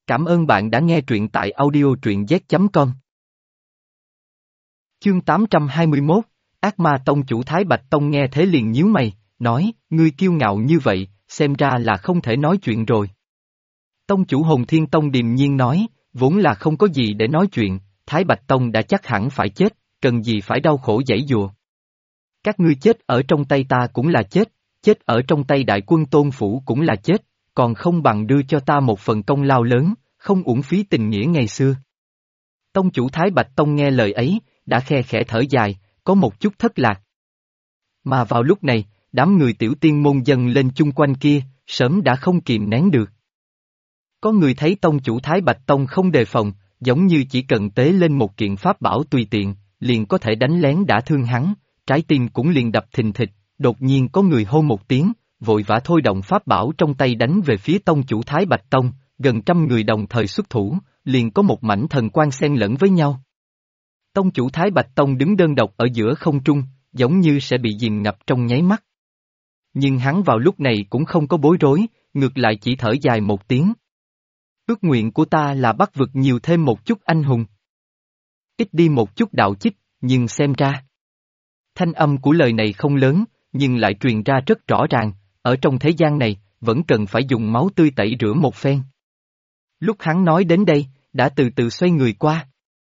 Cảm ơn bạn đã nghe truyện tại audio truyện z.com. Chương 821, Ác Ma Tông chủ Thái Bạch Tông nghe thế liền nhíu mày, nói, ngươi kiêu ngạo như vậy, xem ra là không thể nói chuyện rồi. Tông chủ Hồn Thiên Tông điềm nhiên nói, vốn là không có gì để nói chuyện, Thái Bạch Tông đã chắc hẳn phải chết, cần gì phải đau khổ giãy giụa. Các ngươi chết ở trong tay ta cũng là chết, chết ở trong tay đại quân Tôn Phủ cũng là chết, còn không bằng đưa cho ta một phần công lao lớn, không uổng phí tình nghĩa ngày xưa. Tông chủ Thái Bạch Tông nghe lời ấy, đã khe khẽ thở dài, có một chút thất lạc. Mà vào lúc này, đám người tiểu tiên môn dần lên chung quanh kia, sớm đã không kìm nén được. Có người thấy tông chủ Thái Bạch Tông không đề phòng, giống như chỉ cần tế lên một kiện pháp bảo tùy tiện, liền có thể đánh lén đả thương hắn, trái tim cũng liền đập thình thịch, đột nhiên có người hô một tiếng, vội vã thôi động pháp bảo trong tay đánh về phía tông chủ Thái Bạch Tông, gần trăm người đồng thời xuất thủ, liền có một mảnh thần quang xen lẫn với nhau. Tông chủ Thái Bạch Tông đứng đơn độc ở giữa không trung, giống như sẽ bị dìm ngập trong nháy mắt. Nhưng hắn vào lúc này cũng không có bối rối, ngược lại chỉ thở dài một tiếng. Ước nguyện của ta là bắt vực nhiều thêm một chút anh hùng. Ít đi một chút đạo chích, nhưng xem ra. Thanh âm của lời này không lớn, nhưng lại truyền ra rất rõ ràng, ở trong thế gian này, vẫn cần phải dùng máu tươi tẩy rửa một phen. Lúc hắn nói đến đây, đã từ từ xoay người qua.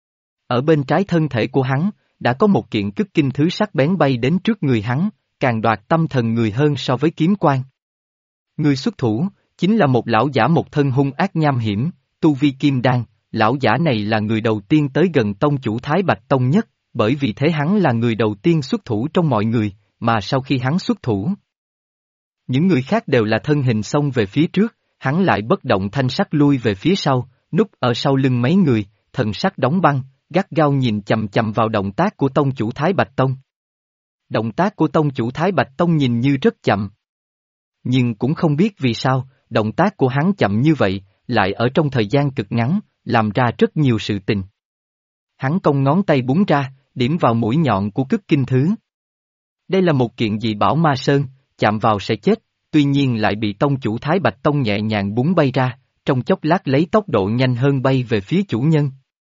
Ở bên trái thân thể của hắn, đã có một kiện cức kinh thứ sắc bén bay đến trước người hắn, càng đoạt tâm thần người hơn so với kiếm quan. Người xuất thủ, chính là một lão giả một thân hung ác nham hiểm, tu vi kim đan, lão giả này là người đầu tiên tới gần tông chủ Thái Bạch Tông nhất, bởi vì thế hắn là người đầu tiên xuất thủ trong mọi người, mà sau khi hắn xuất thủ, những người khác đều là thân hình xông về phía trước, hắn lại bất động thanh sắc lui về phía sau, núp ở sau lưng mấy người, thần sắc đóng băng, gắt gao nhìn chằm chằm vào động tác của tông chủ Thái Bạch Tông. Động tác của tông chủ Thái Bạch Tông nhìn như rất chậm. Nhưng cũng không biết vì sao, động tác của hắn chậm như vậy, lại ở trong thời gian cực ngắn, làm ra rất nhiều sự tình. Hắn cong ngón tay búng ra, điểm vào mũi nhọn của cức kinh thứ. Đây là một kiện dị bảo ma sơn, chạm vào sẽ chết, tuy nhiên lại bị tông chủ Thái Bạch Tông nhẹ nhàng búng bay ra, trong chốc lát lấy tốc độ nhanh hơn bay về phía chủ nhân.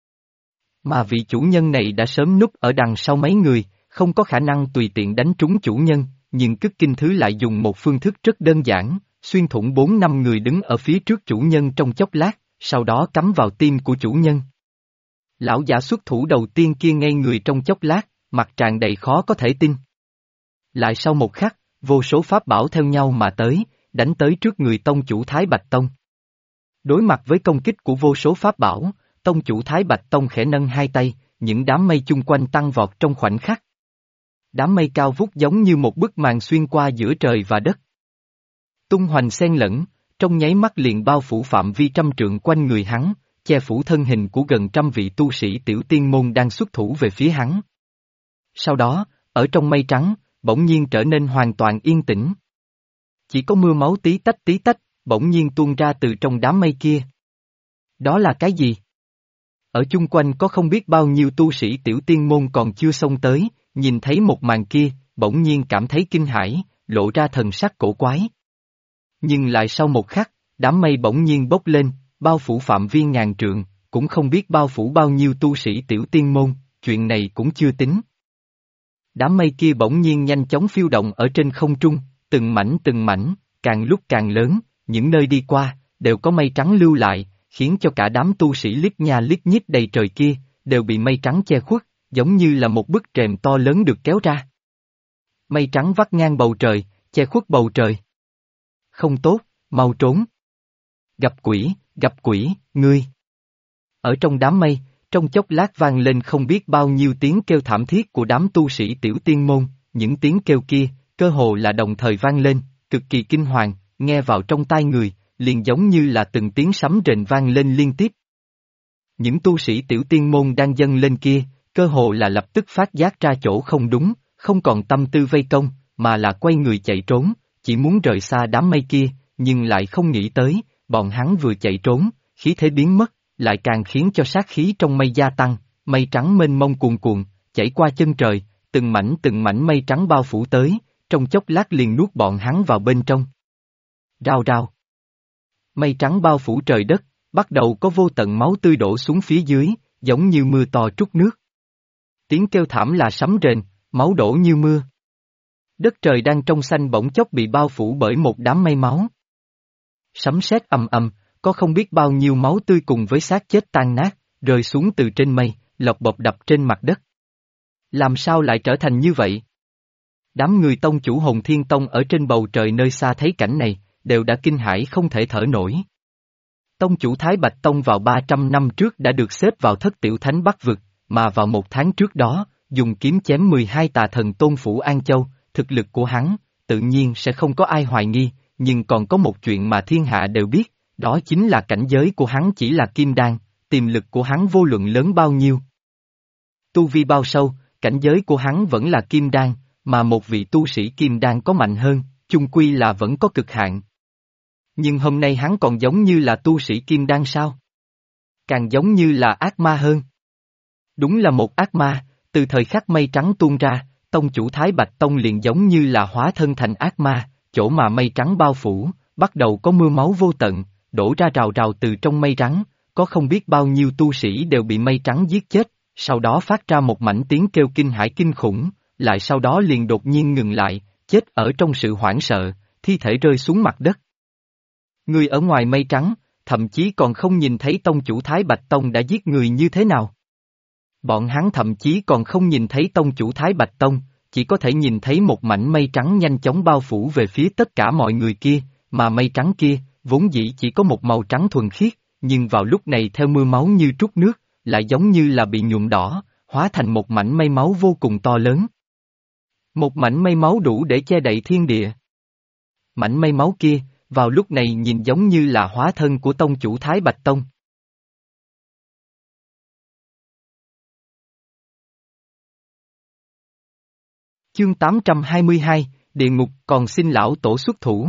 Mà vị chủ nhân này đã sớm núp ở đằng sau mấy người, không có khả năng tùy tiện đánh trúng chủ nhân, nhưng cức kinh thứ lại dùng một phương thức rất đơn giản, xuyên thủng 4-5 người đứng ở phía trước chủ nhân trong chốc lát, sau đó cắm vào tim của chủ nhân. Lão giả xuất thủ đầu tiên kia ngây người trong chốc lát, mặt tràn đầy khó có thể tin. Lại sau một khắc, vô số pháp bảo theo nhau mà tới, đánh tới trước người tông chủ Thái Bạch Tông. Đối mặt với công kích của vô số pháp bảo, tông chủ Thái Bạch Tông khẽ nâng hai tay, những đám mây chung quanh tăng vọt trong khoảnh khắc. Đám mây cao vút giống như một bức màn xuyên qua giữa trời và đất. Tung hoành xen lẫn, trong nháy mắt liền bao phủ phạm vi trăm trượng quanh người hắn, che phủ thân hình của gần trăm vị tu sĩ tiểu tiên môn đang xuất thủ về phía hắn. Sau đó, ở trong mây trắng, bỗng nhiên trở nên hoàn toàn yên tĩnh. Chỉ có mưa máu tí tách, bỗng nhiên tuôn ra từ trong đám mây kia. Đó là cái gì? Ở chung quanh có không biết bao nhiêu tu sĩ tiểu tiên môn còn chưa xông tới, nhìn thấy một màn kia, bỗng nhiên cảm thấy kinh hãi, lộ ra thần sắc cổ quái. Nhưng lại sau một khắc, đám mây bỗng nhiên bốc lên, bao phủ phạm vi ngàn trượng, cũng không biết bao phủ bao nhiêu tu sĩ tiểu tiên môn, chuyện này cũng chưa tính. Đám mây kia bỗng nhiên nhanh chóng phiêu động ở trên không trung, từng mảnh, càng lúc càng lớn, những nơi đi qua, đều có mây trắng lưu lại, khiến cho cả đám tu sĩ liếc nha liếc nhích đầy trời kia, đều bị mây trắng che khuất, giống như là một bức rèm to lớn được kéo ra. Mây trắng vắt ngang bầu trời, che khuất bầu trời. Không tốt, mau trốn. Gặp quỷ, ngươi. Ở trong đám mây, trong chốc lát vang lên không biết bao nhiêu tiếng kêu thảm thiết của đám tu sĩ tiểu tiên môn, những tiếng kêu kia, cơ hồ là đồng thời vang lên, cực kỳ kinh hoàng, nghe vào trong tai người, liền giống như là từng tiếng sấm rền vang lên liên tiếp. Những tu sĩ tiểu tiên môn đang dâng lên kia, cơ hồ là lập tức phát giác ra chỗ không đúng, không còn tâm tư vây công, mà là quay người chạy trốn, chỉ muốn rời xa đám mây kia, nhưng lại không nghĩ tới, bọn hắn vừa chạy trốn, khí thế biến mất, lại càng khiến cho sát khí trong mây gia tăng, mây trắng mênh mông cuồn cuộn, chảy qua chân trời, từng mảnh mây trắng bao phủ tới, trong chốc lát liền nuốt bọn hắn vào bên trong. Rào rào. Mây trắng bao phủ trời đất, bắt đầu có vô tận máu tươi đổ xuống phía dưới, giống như mưa to trút nước. Tiếng kêu thảm là sấm rền, máu đổ như mưa. Đất trời đang trong xanh bỗng chốc bị bao phủ bởi một đám mây máu. Sấm sét ầm ầm, có không biết bao nhiêu máu tươi cùng với xác chết tan nát, rơi xuống từ trên mây, lộc bộc đập trên mặt đất. Làm sao lại trở thành như vậy? Đám người tông chủ Hồn Thiên Tông ở trên bầu trời nơi xa thấy cảnh này, đều đã kinh hãi không thể thở nổi. Tông chủ Thái Bạch Tông vào 300 năm trước đã được xếp vào thất tiểu thánh Bắc vực, mà vào một tháng trước đó, dùng kiếm chém 12 tà thần tôn phủ An Châu, thực lực của hắn, tự nhiên sẽ không có ai hoài nghi, nhưng còn có một chuyện mà thiên hạ đều biết, đó chính là cảnh giới của hắn chỉ là kim đan, tiềm lực của hắn vô luận lớn bao nhiêu. Tu vi bao sâu, cảnh giới của hắn vẫn là kim đan, mà một vị tu sĩ kim đan có mạnh hơn, chung quy là vẫn có cực hạn. Nhưng hôm nay hắn còn giống như là tu sĩ kim đan sao? Càng giống như là ác ma hơn. Đúng là một ác ma, từ thời khắc mây trắng tuôn ra, tông chủ Thái Bạch Tông liền giống như là hóa thân thành ác ma, chỗ mà mây trắng bao phủ, bắt đầu có mưa máu vô tận, đổ ra rào rào từ trong mây trắng, có không biết bao nhiêu tu sĩ đều bị mây trắng giết chết, sau đó phát ra một mảnh tiếng kêu kinh hãi kinh khủng, lại sau đó liền đột nhiên ngừng lại, chết ở trong sự hoảng sợ, thi thể rơi xuống mặt đất. Người ở ngoài mây trắng, thậm chí còn không nhìn thấy tông chủ Thái Bạch Tông đã giết người như thế nào. Bọn hắn thậm chí còn không nhìn thấy tông chủ Thái Bạch Tông, chỉ có thể nhìn thấy một mảnh mây trắng nhanh chóng bao phủ về phía tất cả mọi người kia, mà mây trắng kia, vốn dĩ chỉ có một màu trắng thuần khiết, nhưng vào lúc này theo mưa máu như trút nước, lại giống như là bị nhuộm đỏ, hóa thành một mảnh mây máu vô cùng to lớn. Một mảnh mây máu đủ để che đậy thiên địa. Mảnh mây máu kia, vào lúc này nhìn giống như là hóa thân của tông chủ Thái Bạch Tông. Chương 822, Địa ngục còn xin lão tổ xuất thủ.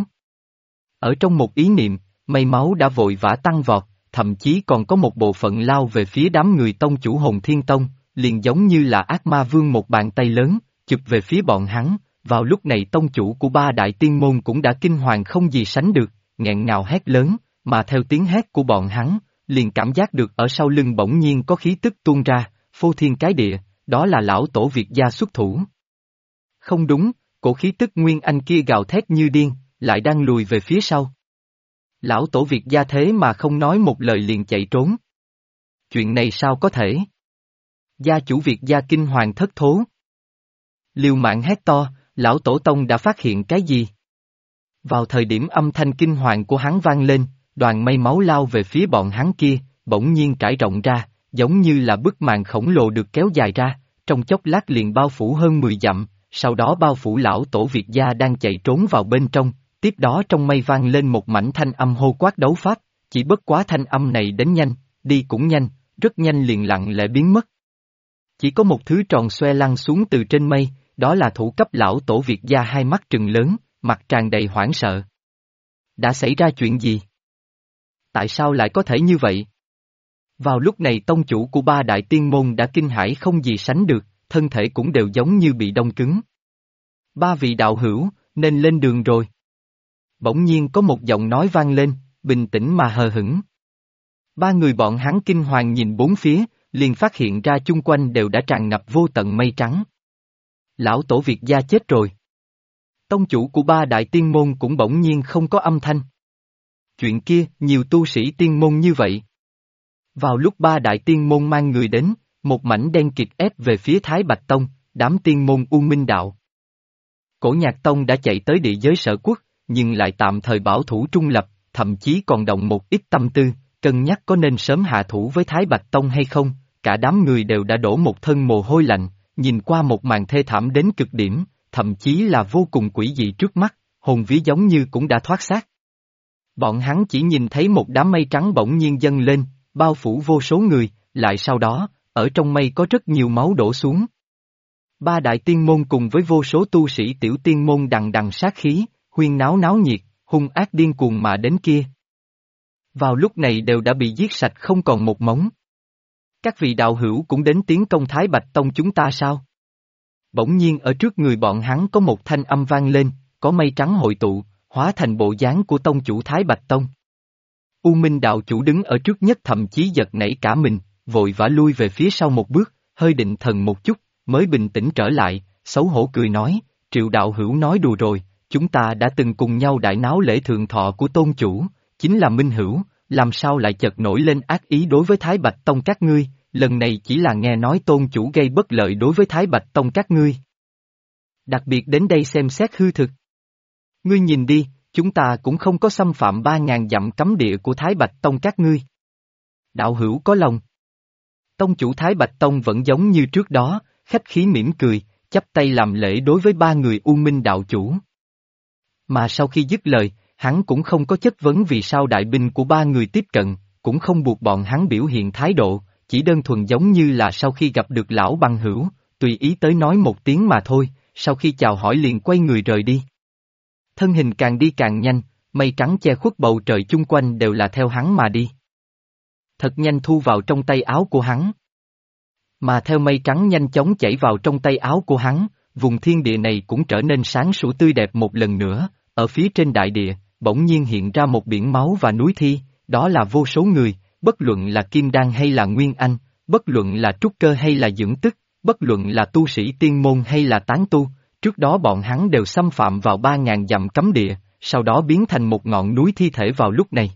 Ở trong một ý niệm, mây máu đã vội vã tăng vọt, thậm chí còn có một bộ phận lao về phía đám người tông chủ Hồn Thiên Tông, liền giống như là ác ma vương một bàn tay lớn, chụp về phía bọn hắn. Vào lúc này tông chủ của ba đại tiên môn cũng đã kinh hoàng không gì sánh được, nghẹn ngào hét lớn, mà theo tiếng hét của bọn hắn, liền cảm giác được ở sau lưng bỗng nhiên có khí tức tuôn ra, phô thiên cái địa, đó là lão tổ Việt gia xuất thủ. Không đúng, cổ khí tức nguyên anh kia gào thét như điên, lại đang lùi về phía sau. Lão tổ Việt gia thế mà không nói một lời liền chạy trốn. Chuyện này sao có thể? Gia chủ Việt gia kinh hoàng thất thố. Liều mạng hét to, lão tổ tông đã phát hiện cái gì? Vào thời điểm âm thanh kinh hoàng của hắn vang lên, đoàn mây máu lao về phía bọn hắn kia, bỗng nhiên trải rộng ra, giống như là bức màn khổng lồ được kéo dài ra, trong chốc lát liền bao phủ hơn 10 dặm, sau đó bao phủ lão tổ Việt gia đang chạy trốn vào bên trong, tiếp đó trong mây vang lên một mảnh thanh âm hô quát đấu pháp, chỉ bất quá thanh âm này đến nhanh, đi cũng nhanh, rất nhanh liền lặng lẽ biến mất. Chỉ có một thứ tròn xoe lăn xuống từ trên mây, đó là thủ cấp lão tổ Việt gia hai mắt trừng lớn, mặt tràn đầy hoảng sợ. Đã xảy ra chuyện gì? Tại sao lại có thể như vậy? Vào lúc này tông chủ của ba đại tiên môn đã kinh hãi không gì sánh được, thân thể cũng đều giống như bị đông cứng. Ba vị đạo hữu, nên lên đường rồi. Bỗng nhiên có một giọng nói vang lên, bình tĩnh mà hờ hững. Ba người bọn hắn kinh hoàng nhìn bốn phía, liền phát hiện ra chung quanh đều đã tràn ngập vô tận mây trắng. Lão tổ Việt gia chết rồi. Tông chủ của ba đại tiên môn cũng bỗng nhiên không có âm thanh. Chuyện kia, nhiều tu sĩ tiên môn như vậy. Vào lúc ba đại tiên môn mang người đến, một mảnh đen kịt ép về phía Thái Bạch Tông, đám tiên môn U Minh Đạo. Cổ Nhạc Tông đã chạy tới địa giới Sở Quốc, nhưng lại tạm thời bảo thủ trung lập, thậm chí còn động một ít tâm tư, cân nhắc có nên sớm hạ thủ với Thái Bạch Tông hay không, cả đám người đều đã đổ một thân mồ hôi lạnh, nhìn qua một màn thê thảm đến cực điểm, thậm chí là vô cùng quỷ dị trước mắt, hồn vía giống như cũng đã thoát xác. Bọn hắn chỉ nhìn thấy một đám mây trắng bỗng nhiên dâng lên, bao phủ vô số người, lại sau đó, ở trong mây có rất nhiều máu đổ xuống. Ba đại tiên môn cùng với vô số tu sĩ tiểu tiên môn đằng đằng sát khí, huyên náo náo nhiệt, hung ác điên cuồng mà đến kia. Vào lúc này đều đã bị giết sạch không còn một mống. Các vị đạo hữu cũng đến tiến công Thái Bạch Tông chúng ta sao? Bỗng nhiên ở trước người bọn hắn có một thanh âm vang lên, có mây trắng hội tụ, hóa thành bộ dáng của tông chủ Thái Bạch Tông. U Minh đạo chủ đứng ở trước nhất thậm chí giật nảy cả mình, vội vã lui về phía sau một bước, hơi định thần một chút, mới bình tĩnh trở lại, xấu hổ cười nói, Triệu đạo hữu nói đùa rồi, chúng ta đã từng cùng nhau đại náo lễ thượng thọ của tôn chủ, chính là minh hữu, làm sao lại chợt nổi lên ác ý đối với Thái Bạch Tông các ngươi, lần này chỉ là nghe nói tôn chủ gây bất lợi đối với Thái Bạch Tông các ngươi. Đặc biệt đến đây xem xét hư thực. Ngươi nhìn đi, chúng ta cũng không có xâm phạm 3.000 dặm cấm địa của Thái Bạch Tông các ngươi. Đạo hữu có lòng. Tông chủ Thái Bạch Tông vẫn giống như trước đó, khách khí mỉm cười, chắp tay làm lễ đối với ba người U Minh đạo chủ. Mà sau khi dứt lời, hắn cũng không có chất vấn vì sao đại binh của ba người tiếp cận, cũng không buộc bọn hắn biểu hiện thái độ, chỉ đơn thuần giống như là sau khi gặp được lão bằng hữu, tùy ý tới nói một tiếng mà thôi, sau khi chào hỏi liền quay người rời đi. Thân hình càng đi càng nhanh, mây trắng che khuất bầu trời chung quanh đều là theo hắn mà đi. Thật nhanh thu vào trong tay áo của hắn. Mà theo mây trắng nhanh chóng chảy vào trong tay áo của hắn, vùng thiên địa này cũng trở nên sáng sủa tươi đẹp một lần nữa, ở phía trên đại địa, bỗng nhiên hiện ra một biển máu và núi thi, đó là vô số người, bất luận là Kim Đan hay là Nguyên Anh, bất luận là trúc cơ hay là dưỡng tức, bất luận là tu sĩ tiên môn hay là tán tu, trước đó bọn hắn đều xâm phạm vào 3.000 dặm cấm địa, sau đó biến thành một ngọn núi thi thể vào lúc này.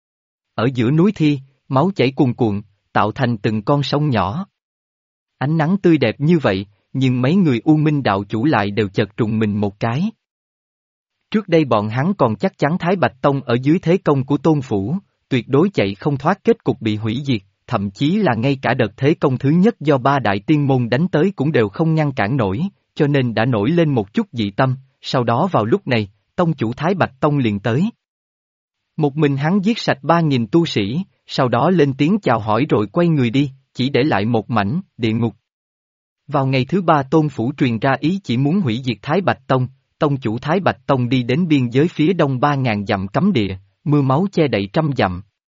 Ở giữa núi thi, máu chảy cuồn cuộn, tạo thành từng con sông nhỏ. Ánh nắng tươi đẹp như vậy, nhưng mấy người U Minh đạo chủ lại đều chợt trùng mình một cái. Trước đây bọn hắn còn chắc chắn Thái Bạch Tông ở dưới thế công của Tôn Phủ, tuyệt đối chạy không thoát kết cục bị hủy diệt, thậm chí là ngay cả đợt thế công thứ nhất do ba đại tiên môn đánh tới cũng đều không ngăn cản nổi, cho nên đã nổi lên một chút dị tâm, sau đó vào lúc này, Tông chủ Thái Bạch Tông liền tới. Một mình hắn giết sạch 3.000 tu sĩ, sau đó lên tiếng chào hỏi rồi quay người đi, chỉ để lại một mảnh, địa ngục. Vào ngày thứ ba Tôn Phủ truyền ra ý chỉ muốn hủy diệt Thái Bạch Tông, Tông chủ Thái Bạch Tông đi đến biên giới phía đông 3.000 dặm cấm địa, mưa máu che đậy trăm dặm.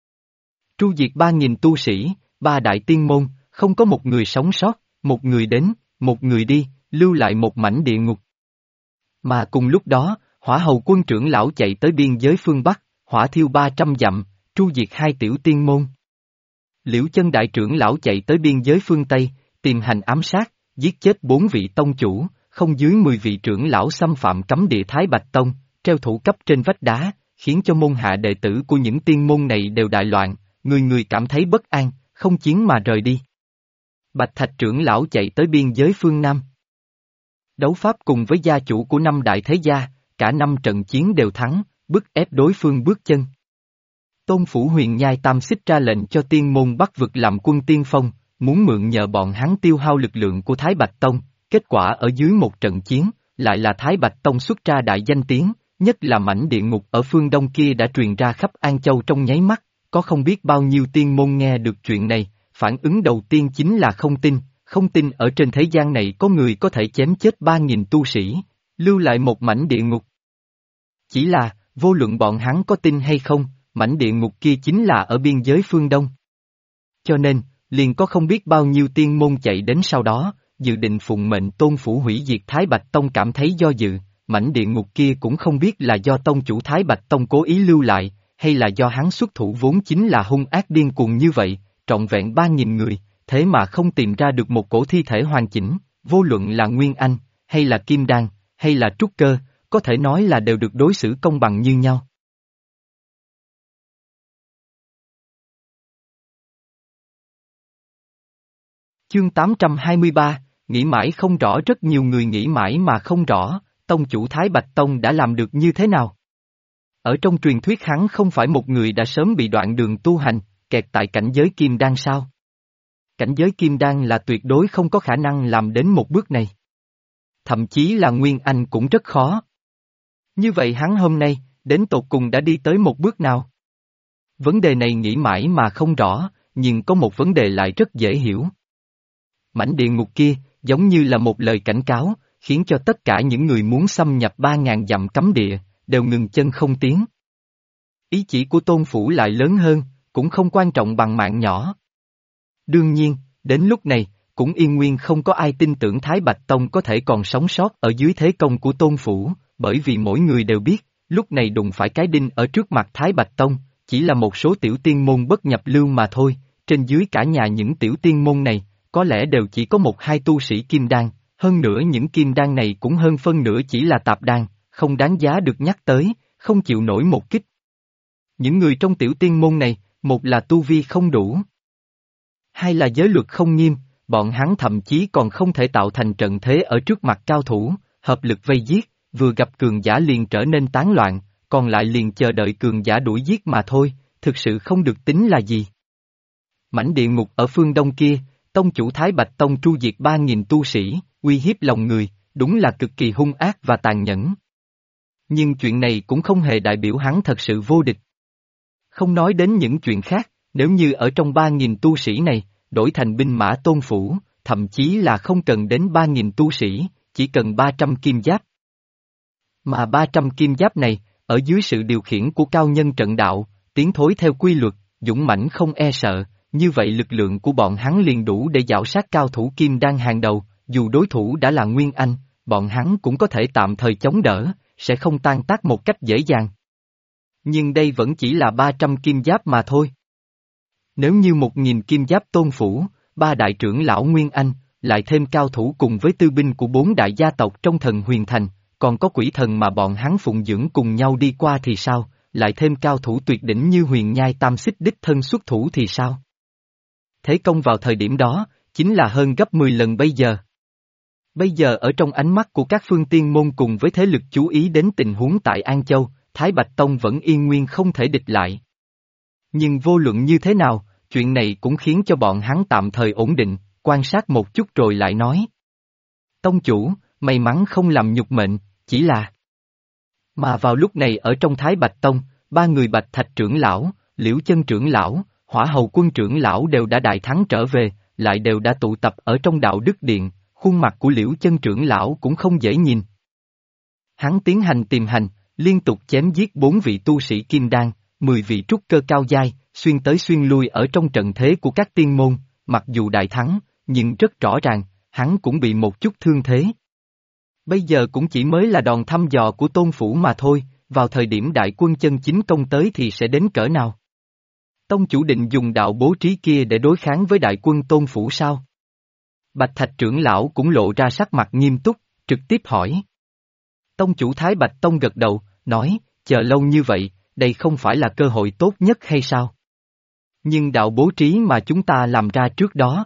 Tru diệt 3.000 tu sĩ, ba đại tiên môn, không có một người sống sót, một người đến, một người đi, lưu lại một mảnh địa ngục. Mà cùng lúc đó, Hỏa Hầu quân trưởng lão chạy tới biên giới phương Bắc, hỏa thiêu 300 dặm, tru diệt 2 tiểu tiên môn. Liễu Chân đại trưởng lão chạy tới biên giới phương Tây, tìm hành ám sát, giết chết 4 vị tông chủ, không dưới 10 vị trưởng lão xâm phạm cấm địa Thái Bạch Tông, treo thủ cấp trên vách đá, khiến cho môn hạ đệ tử của những tiên môn này đều đại loạn, người người cảm thấy bất an, không chiến mà rời đi. Bạch Thạch trưởng lão chạy tới biên giới phương Nam. Đấu pháp cùng với gia chủ của 5 đại thế gia, cả 5 trận chiến đều thắng, bức ép đối phương bước chân. Tôn Phủ Huyền Nhai Tam Xích ra lệnh cho tiên môn Bắc vực làm quân tiên phong, muốn mượn nhờ bọn hắn tiêu hao lực lượng của Thái Bạch Tông, kết quả ở dưới một trận chiến, lại là Thái Bạch Tông xuất ra đại danh tiếng, nhất là mảnh địa ngục ở phương đông kia đã truyền ra khắp An Châu trong nháy mắt, có không biết bao nhiêu tiên môn nghe được chuyện này, phản ứng đầu tiên chính là không tin ở trên thế gian này có người có thể chém chết 3.000 tu sĩ, lưu lại một mảnh địa ngục. Chỉ là, vô luận bọn hắn có tin hay không, mảnh địa ngục kia chính là ở biên giới phương Đông. Cho nên, liền có không biết bao nhiêu tiên môn chạy đến sau đó, dự định phụng mệnh Tôn Phủ hủy diệt Thái Bạch Tông cảm thấy do dự, mảnh địa ngục kia cũng không biết là do tông chủ Thái Bạch Tông cố ý lưu lại, hay là do hắn xuất thủ vốn chính là hung ác điên cuồng như vậy, trọn vẹn 3.000 người, thế mà không tìm ra được một cổ thi thể hoàn chỉnh, vô luận là Nguyên Anh, hay là Kim Đan, hay là Trúc Cơ, có thể nói là đều được đối xử công bằng như nhau. Chương 823, nghĩ mãi không rõ. Rất nhiều người nghĩ mãi mà không rõ, tông chủ Thái Bạch Tông đã làm được như thế nào? Ở trong truyền thuyết hắn không phải một người đã sớm bị đoạn đường tu hành, kẹt tại cảnh giới Kim Đan sao? Cảnh giới Kim Đan là tuyệt đối không có khả năng làm đến một bước này. Thậm chí là Nguyên Anh cũng rất khó. Như vậy hắn hôm nay, đến tột cùng đã đi tới một bước nào? Vấn đề này nghĩ mãi mà không rõ, nhưng có một vấn đề lại rất dễ hiểu. Mảnh địa ngục kia, giống như là một lời cảnh cáo, khiến cho tất cả những người muốn xâm nhập 3.000 dặm cấm địa, đều ngừng chân không tiến. Ý chỉ của Tôn Phủ lại lớn hơn, cũng không quan trọng bằng mạng nhỏ. Đương nhiên, đến lúc này, cũng yên nguyên không có ai tin tưởng Thái Bạch Tông có thể còn sống sót ở dưới thế công của Tôn Phủ, bởi vì mỗi người đều biết, lúc này đụng phải cái đinh ở trước mặt Thái Bạch Tông, chỉ là một số tiểu tiên môn bất nhập lưu mà thôi, trên dưới cả nhà những tiểu tiên môn này, có lẽ đều chỉ có một hai tu sĩ kim đan, hơn nữa những kim đan này cũng hơn phân nửa chỉ là tạp đan, không đáng giá được nhắc tới, không chịu nổi một kích. Những người trong tiểu tiên môn này, một là tu vi không đủ, hai là giới luật không nghiêm, bọn hắn thậm chí còn không thể tạo thành trận thế ở trước mặt cao thủ, hợp lực vây giết, vừa gặp cường giả liền trở nên tán loạn, còn lại liền chờ đợi cường giả đuổi giết mà thôi, thực sự không được tính là gì. Mảnh địa ngục ở phương đông kia, tông chủ Thái Bạch Tông tru diệt 3.000 tu sĩ, uy hiếp lòng người, đúng là cực kỳ hung ác và tàn nhẫn. Nhưng chuyện này cũng không hề đại biểu hắn thật sự vô địch. Không nói đến những chuyện khác, nếu như ở trong 3.000 tu sĩ này, đổi thành binh mã tôn phủ, thậm chí là không cần đến 3.000 tu sĩ, chỉ cần 300 kim giáp. Mà 300 kim giáp này, ở dưới sự điều khiển của cao nhân trận đạo, tiến thối theo quy luật, dũng mãnh không e sợ, như vậy lực lượng của bọn hắn liền đủ để giảo sát cao thủ kim đan hàng đầu, dù đối thủ đã là Nguyên Anh, bọn hắn cũng có thể tạm thời chống đỡ, sẽ không tan tác một cách dễ dàng. Nhưng đây vẫn chỉ là 300 kim giáp mà thôi. Nếu như 1.000 kim giáp tôn phủ, 3 đại trưởng lão Nguyên Anh, lại thêm cao thủ cùng với tư binh của 4 đại gia tộc trong thần huyền thành, còn có quỷ thần mà bọn hắn phụng dưỡng cùng nhau đi qua thì sao, lại thêm cao thủ tuyệt đỉnh như Huyền Nhai Tam Xích đích thân xuất thủ thì sao? Thế công vào thời điểm đó, chính là hơn gấp 10 lần bây giờ. Bây giờ ở trong ánh mắt của các phương tiên môn cùng với thế lực chú ý đến tình huống tại An Châu, Thái Bạch Tông vẫn yên nguyên không thể địch lại. Nhưng vô luận như thế nào, chuyện này cũng khiến cho bọn hắn tạm thời ổn định, quan sát một chút rồi lại nói. Tông chủ, may mắn không làm nhục mệnh, chỉ là... Mà vào lúc này ở trong Thái Bạch Tông, 3 người Bạch Thạch trưởng lão, Liễu Chân trưởng lão, Hỏa Hầu Quân trưởng lão đều đã đại thắng trở về, lại đều đã tụ tập ở trong đạo đức điện, khuôn mặt của Liễu Chân trưởng lão cũng không dễ nhìn. Hắn tiến hành tìm hành, liên tục chém giết 4 vị tu sĩ kim đan, 10 vị trúc cơ cao giai, xuyên tới xuyên lui ở trong trận thế của các tiên môn, mặc dù đại thắng, nhưng rất rõ ràng, hắn cũng bị một chút thương thế. Bây giờ cũng chỉ mới là đòn thăm dò của tôn phủ mà thôi, vào thời điểm đại quân chân chính công tới thì sẽ đến cỡ nào? Tông chủ định dùng đạo bố trí kia để đối kháng với đại quân tôn phủ sao? Bạch Thạch trưởng lão cũng lộ ra sắc mặt nghiêm túc, trực tiếp hỏi. Tông chủ Thái Bạch Tông gật đầu, nói, chờ lâu như vậy, đây không phải là cơ hội tốt nhất hay sao? Nhưng đạo bố trí mà chúng ta làm ra trước đó,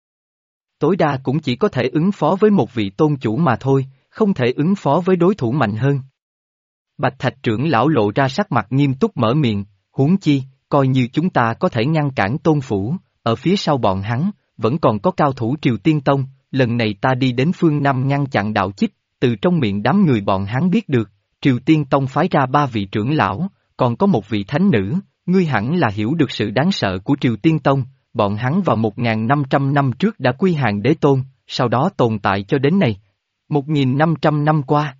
tối đa cũng chỉ có thể ứng phó với một vị tôn chủ mà thôi, không thể ứng phó với đối thủ mạnh hơn. Bạch Thạch trưởng lão lộ ra sắc mặt nghiêm túc mở miệng, huống chi, coi như chúng ta có thể ngăn cản tôn phủ, ở phía sau bọn hắn, vẫn còn có cao thủ Triều Tiên Tông, lần này ta đi đến phương Nam ngăn chặn đạo chích, từ trong miệng đám người bọn hắn biết được, Triều Tiên Tông phái ra 3 vị trưởng lão, còn có một vị thánh nữ, ngươi hẳn là hiểu được sự đáng sợ của Triều Tiên Tông, bọn hắn vào 1.500 năm trước đã quy hàng đế tôn, sau đó tồn tại cho đến nay, 1.500 năm qua.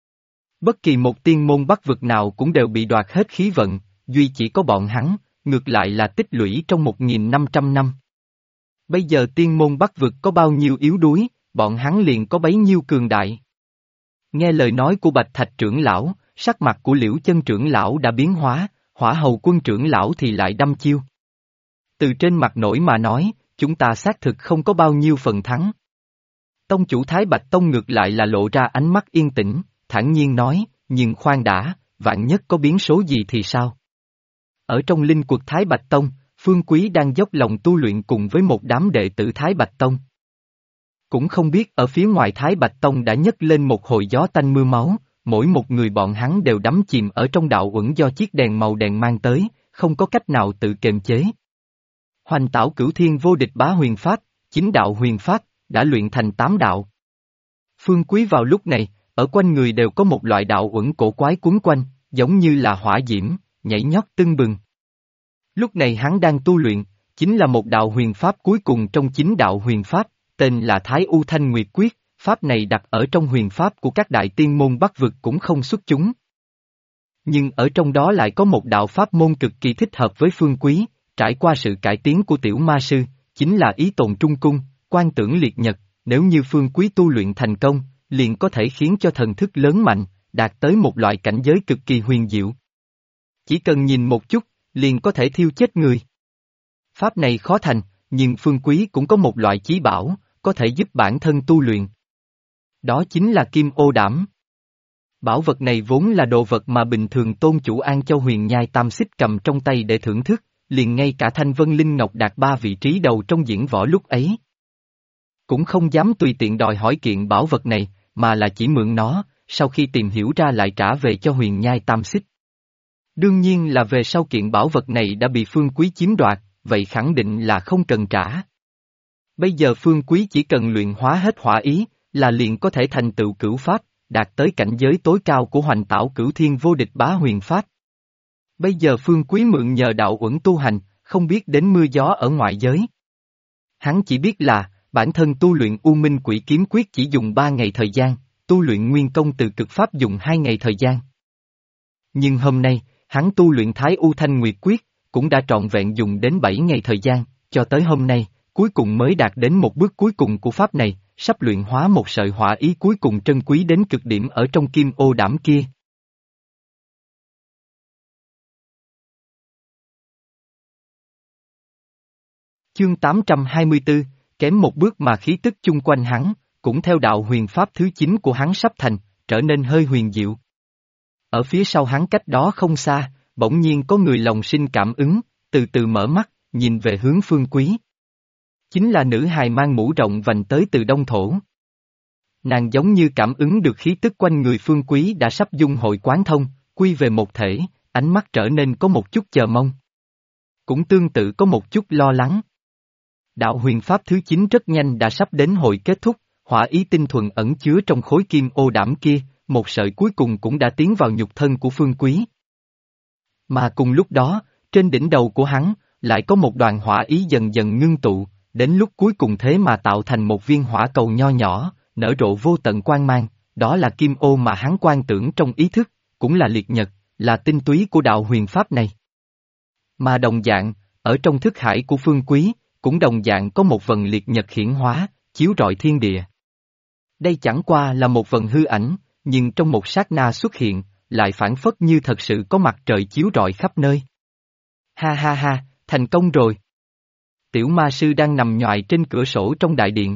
Bất kỳ một tiên môn bắc vực nào cũng đều bị đoạt hết khí vận, duy chỉ có bọn hắn, ngược lại là tích lũy trong 1.500 năm. Bây giờ tiên môn bắc vực có bao nhiêu yếu đuối, bọn hắn liền có bấy nhiêu cường đại. Nghe lời nói của Bạch Thạch trưởng lão, sắc mặt của Liễu Chân trưởng lão đã biến hóa, Hỏa Hầu Quân trưởng lão thì lại đăm chiêu. Từ trên mặt nổi mà nói, chúng ta xác thực không có bao nhiêu phần thắng. Tông chủ Thái Bạch Tông ngược lại là lộ ra ánh mắt yên tĩnh, thản nhiên nói, nhưng khoan đã, vạn nhất có biến số gì thì sao? Ở trong linh quật Thái Bạch Tông, Phương Quý đang dốc lòng tu luyện cùng với một đám đệ tử Thái Bạch Tông. Cũng không biết ở phía ngoài Thái Bạch Tông đã nhấc lên một hồi gió tanh mưa máu, mỗi một người bọn hắn đều đắm chìm ở trong đạo uẩn do chiếc đèn màu đèn mang tới, không có cách nào tự kiềm chế. Hoành Tảo Cửu Thiên vô địch bá huyền pháp, 9 đạo huyền pháp, đã luyện thành 8 đạo. Phương Quý vào lúc này, ở quanh người đều có một loại đạo uẩn cổ quái quấn quanh, giống như là hỏa diễm, nhảy nhót tưng bừng. Lúc này hắn đang tu luyện, chính là một đạo huyền pháp cuối cùng trong 9 đạo huyền pháp, tên là Thái U Thanh Nguyệt Quyết, pháp này đặt ở trong huyền pháp của các đại tiên môn bắc vực cũng không xuất chúng. Nhưng ở trong đó lại có một đạo pháp môn cực kỳ thích hợp với Phương Quý, trải qua sự cải tiến của tiểu ma sư, chính là ý tồn trung cung, quan tưởng liệt nhật, nếu như Phương Quý tu luyện thành công, liền có thể khiến cho thần thức lớn mạnh, đạt tới một loại cảnh giới cực kỳ huyền diệu. Chỉ cần nhìn một chút, liền có thể thiêu chết người. Pháp này khó thành, nhưng Phương Quý cũng có một loại chí bảo, có thể giúp bản thân tu luyện. Đó chính là kim ô đảm. Bảo vật này vốn là đồ vật mà bình thường tôn chủ An Châu Huyền Nhai Tam Xích cầm trong tay để thưởng thức, liền ngay cả Thanh Vân Linh Ngọc đạt 3 vị trí đầu trong diễn võ lúc ấy. Cũng không dám tùy tiện đòi hỏi kiện bảo vật này, mà là chỉ mượn nó, sau khi tìm hiểu ra lại trả về cho Huyền Nhai Tam Xích. Đương nhiên là về sau kiện bảo vật này đã bị Phương Quý chiếm đoạt, vậy khẳng định là không cần trả. Bây giờ Phương Quý chỉ cần luyện hóa hết hỏa ý, là liền có thể thành tựu cửu pháp, đạt tới cảnh giới tối cao của Hoành Tảo Cửu Thiên Vô Địch Bá Huyền Pháp. Bây giờ Phương Quý mượn nhờ đạo uẩn tu hành, không biết đến mưa gió ở ngoại giới. Hắn chỉ biết là, bản thân tu luyện U Minh Quỷ Kiếm Quyết chỉ dùng 3 ngày thời gian, tu luyện Nguyên Công từ cực pháp dùng 2 ngày thời gian. Nhưng hôm nay, hắn tu luyện Thái U Thanh Nguyệt Quyết, cũng đã trọn vẹn dùng đến 7 ngày thời gian, cho tới hôm nay, cuối cùng mới đạt đến một bước cuối cùng của pháp này, sắp luyện hóa một sợi hỏa ý cuối cùng trân quý đến cực điểm ở trong kim ô đảm kia. Chương 824, kém một bước mà khí tức chung quanh hắn, cũng theo đạo huyền pháp thứ 9 của hắn sắp thành, trở nên hơi huyền diệu. Ở phía sau hắn cách đó không xa, bỗng nhiên có người lòng sinh cảm ứng, từ từ mở mắt, nhìn về hướng Phương Quý. Chính là nữ hài mang mũ rộng vành tới từ Đông Thổ. Nàng giống như cảm ứng được khí tức quanh người Phương Quý đã sắp dung hội quán thông, quy về một thể, ánh mắt trở nên có một chút chờ mong. Cũng tương tự có một chút lo lắng. Đạo huyền pháp thứ 9 rất nhanh đã sắp đến hồi kết thúc, hỏa ý tinh thuần ẩn chứa trong khối kim ô đảm kia, một sợi cuối cùng cũng đã tiến vào nhục thân của Phương Quý. Mà cùng lúc đó, trên đỉnh đầu của hắn, lại có một đoàn hỏa ý dần dần ngưng tụ, đến lúc cuối cùng thế mà tạo thành một viên hỏa cầu nho nhỏ, nở rộ vô tận quang mang, đó là kim ô mà hắn quan tưởng trong ý thức, cũng là liệt nhật, là tinh túy của đạo huyền pháp này. Mà đồng dạng, ở trong thức hải của Phương Quý, cũng đồng dạng có một vần liệt nhật hiển hóa, chiếu rọi thiên địa. Đây chẳng qua là một vần hư ảnh, nhưng trong một sát na xuất hiện, lại phản phất như thật sự có mặt trời chiếu rọi khắp nơi. Ha ha ha, thành công rồi. Tiểu ma sư đang nằm nhoài trên cửa sổ trong đại điện.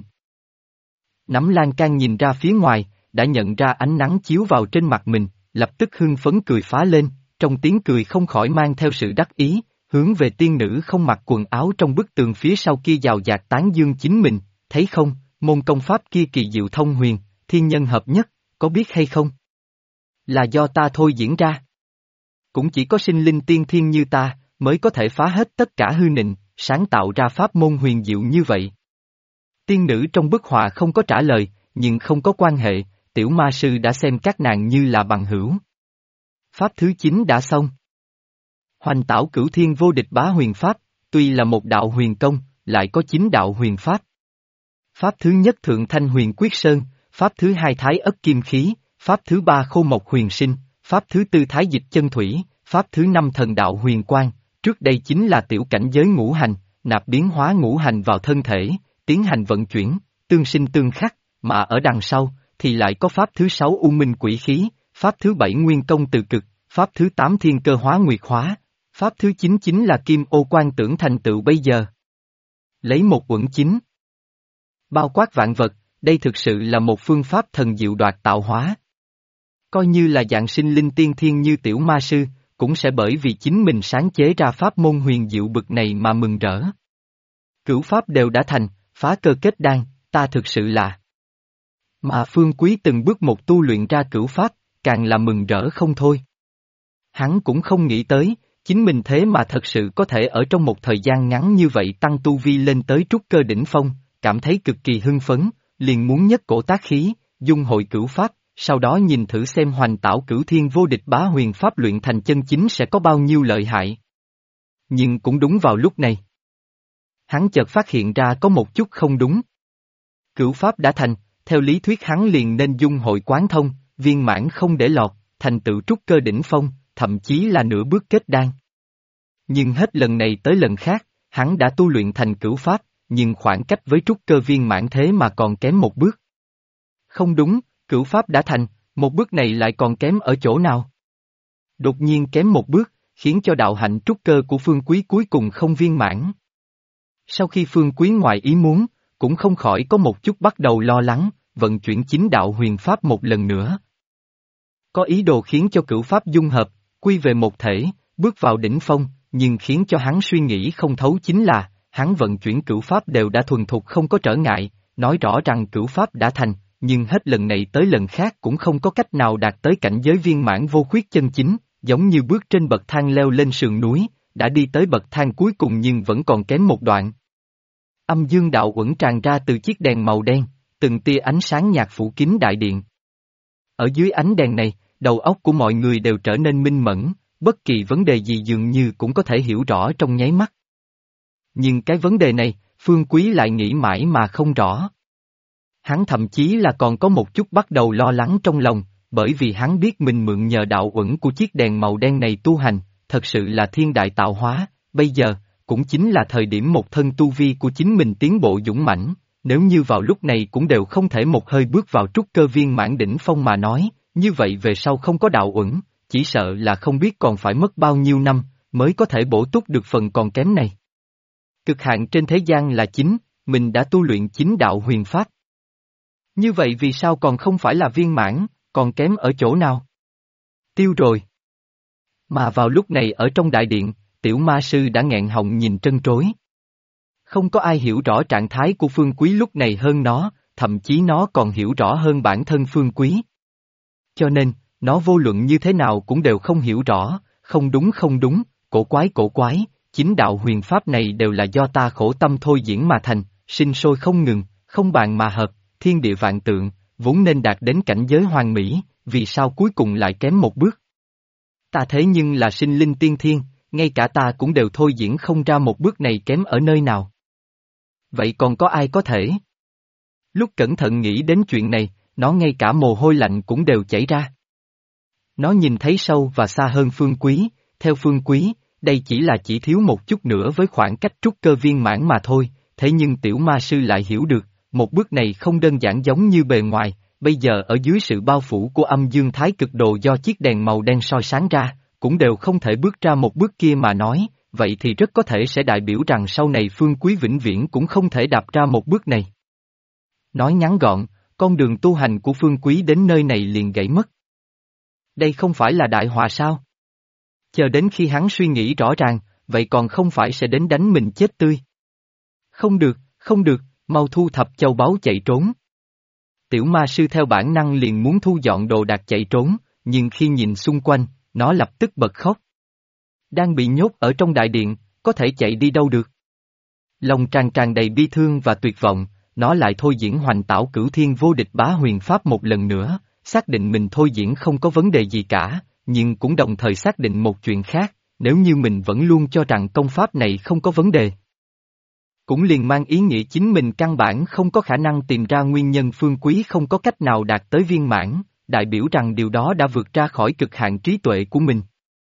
Nắm lan can nhìn ra phía ngoài, đã nhận ra ánh nắng chiếu vào trên mặt mình, lập tức hưng phấn cười phá lên, trong tiếng cười không khỏi mang theo sự đắc ý, hướng về tiên nữ không mặc quần áo trong bức tường phía sau kia giàu dạt tán dương chính mình, thấy không, môn công pháp kia kỳ diệu thông huyền, thiên nhân hợp nhất, có biết hay không? Là do ta thôi diễn ra. Cũng chỉ có sinh linh tiên thiên như ta, mới có thể phá hết tất cả hư nịnh, sáng tạo ra pháp môn huyền diệu như vậy. Tiên nữ trong bức họa không có trả lời, nhưng không có quan hệ, tiểu ma sư đã xem các nàng như là bằng hữu. Pháp thứ 9 đã xong. Hoành Tảo Cửu Thiên Vô Địch Bá Huyền Pháp, tuy là một đạo huyền công, lại có 9 đạo huyền pháp. Pháp thứ nhất Thượng Thanh Huyền Quyết Sơn, pháp thứ hai Thái Ất Kim Khí, pháp thứ ba Khô Mộc Huyền Sinh, pháp thứ tư Thái Dịch Chân Thủy, pháp thứ năm Thần Đạo Huyền Quang, trước đây chính là tiểu cảnh giới ngũ hành, nạp biến hóa ngũ hành vào thân thể, tiến hành vận chuyển, tương sinh tương khắc, mà ở đằng sau, thì lại có pháp thứ 6 U Minh Quỷ Khí, pháp thứ 7 Nguyên Công Từ Cực, pháp thứ 8 Thiên Cơ Hóa Nguyệt Hóa, pháp thứ 9 chính là Kim Ô Quan Tưởng thành tựu bây giờ. Lấy một uẩn chính, bao quát vạn vật, đây thực sự là một phương pháp thần diệu đoạt tạo hóa. Coi như là dạng sinh linh tiên thiên như tiểu ma sư, cũng sẽ bởi vì chính mình sáng chế ra pháp môn huyền diệu bực này mà mừng rỡ. Cửu pháp đều đã thành, phá cơ kết đan, ta thực sự là. Mà Phương Quý từng bước một tu luyện ra cửu pháp, càng là mừng rỡ không thôi. Hắn cũng không nghĩ tới, chính mình thế mà thật sự có thể ở trong một thời gian ngắn như vậy tăng tu vi lên tới trúc cơ đỉnh phong, cảm thấy cực kỳ hưng phấn, liền muốn nhất cổ tác khí, dung hội cửu pháp, sau đó nhìn thử xem Hoành Tảo Cửu Thiên Vô Địch Bá Huyền Pháp luyện thành chân chính sẽ có bao nhiêu lợi hại. Nhưng cũng đúng vào lúc này, hắn chợt phát hiện ra có một chút không đúng. Cửu pháp đã thành, theo lý thuyết hắn liền nên dung hội quán thông, viên mãn không để lọt, thành tựu trúc cơ đỉnh phong, thậm chí là nửa bước kết đan. Nhưng hết lần này tới lần khác, hắn đã tu luyện thành cửu pháp, nhưng khoảng cách với trúc cơ viên mãn thế mà còn kém một bước. Không đúng, cửu pháp đã thành, một bước này lại còn kém ở chỗ nào? Đột nhiên kém một bước, khiến cho đạo hạnh trúc cơ của Phương Quý cuối cùng không viên mãn. Sau khi Phương Quý ngoài ý muốn, cũng không khỏi có một chút bắt đầu lo lắng, vận chuyển chính đạo huyền pháp một lần nữa. Có ý đồ khiến cho cửu pháp dung hợp, quy về một thể, bước vào đỉnh phong, nhưng khiến cho hắn suy nghĩ không thấu chính là, hắn vận chuyển cửu pháp đều đã thuần thục không có trở ngại, nói rõ rằng cửu pháp đã thành, nhưng hết lần này tới lần khác cũng không có cách nào đạt tới cảnh giới viên mãn vô khuyết chân chính, giống như bước trên bậc thang leo lên sườn núi, đã đi tới bậc thang cuối cùng nhưng vẫn còn kém một đoạn. Âm dương đạo uẩn tràn ra từ chiếc đèn màu đen, từng tia ánh sáng nhạt phủ kín đại điện. Ở dưới ánh đèn này, đầu óc của mọi người đều trở nên minh mẫn, bất kỳ vấn đề gì dường như cũng có thể hiểu rõ trong nháy mắt. Nhưng cái vấn đề này, Phương Quý lại nghĩ mãi mà không rõ. Hắn thậm chí là còn có một chút bắt đầu lo lắng trong lòng, bởi vì hắn biết mình mượn nhờ đạo uẩn của chiếc đèn màu đen này tu hành, thật sự là thiên đại tạo hóa, bây giờ, cũng chính là thời điểm một thân tu vi của chính mình tiến bộ dũng mãnh, nếu như vào lúc này cũng đều không thể một hơi bước vào trúc cơ viên mãn đỉnh phong mà nói, như vậy về sau không có đạo uẩn, chỉ sợ là không biết còn phải mất bao nhiêu năm, mới có thể bổ túc được phần còn kém này. Cực hạn trên thế gian là chính, mình đã tu luyện chính đạo huyền pháp. Như vậy vì sao còn không phải là viên mãn, còn kém ở chỗ nào? Tiêu rồi. Mà vào lúc này ở trong đại điện, tiểu ma sư đã nghẹn họng nhìn trân trối. Không có ai hiểu rõ trạng thái của Phương Quý lúc này hơn nó, thậm chí nó còn hiểu rõ hơn bản thân Phương Quý. Cho nên, nó vô luận như thế nào cũng đều không hiểu rõ, không đúng, cổ quái, chính đạo huyền pháp này đều là do ta khổ tâm thôi diễn mà thành, sinh sôi không ngừng, không bàn mà hợp, thiên địa vạn tượng, vốn nên đạt đến cảnh giới hoàn mỹ, vì sao cuối cùng lại kém một bước? Ta thế nhưng là sinh linh tiên thiên, ngay cả ta cũng đều thôi diễn không ra một bước này kém ở nơi nào. Vậy còn có ai có thể? Lúc cẩn thận nghĩ đến chuyện này, nó ngay cả mồ hôi lạnh cũng đều chảy ra. Nó nhìn thấy sâu và xa hơn Phương Quý, theo Phương Quý, đây chỉ thiếu một chút nữa với khoảng cách trúc cơ viên mãn mà thôi, thế nhưng tiểu ma sư lại hiểu được, một bước này không đơn giản giống như bề ngoài, bây giờ ở dưới sự bao phủ của âm dương thái cực đồ do chiếc đèn màu đen soi sáng ra, cũng đều không thể bước ra một bước kia mà nói, vậy thì rất có thể sẽ đại biểu rằng sau này Phương Quý vĩnh viễn cũng không thể đạp ra một bước này. Nói ngắn gọn, con đường tu hành của Phương Quý đến nơi này liền gãy mất. Đây không phải là đại họa sao? Chờ đến khi hắn suy nghĩ rõ ràng, vậy còn không phải sẽ đến đánh mình chết tươi. Không được, mau thu thập châu báu chạy trốn. Tiểu ma sư theo bản năng liền muốn thu dọn đồ đạc chạy trốn, nhưng khi nhìn xung quanh, nó lập tức bật khóc. Đang bị nhốt ở trong đại điện, có thể chạy đi đâu được. Lòng tràn đầy bi thương và tuyệt vọng, nó lại thôi diễn hoành tảo cửu thiên vô địch bá huyền pháp một lần nữa, xác định mình thôi diễn không có vấn đề gì cả, nhưng cũng đồng thời xác định một chuyện khác, nếu như mình vẫn luôn cho rằng công pháp này không có vấn đề. Cũng liền mang ý nghĩa chính mình căn bản không có khả năng tìm ra nguyên nhân Phương Quý không có cách nào đạt tới viên mãn, đại biểu rằng điều đó đã vượt ra khỏi cực hạn trí tuệ của mình.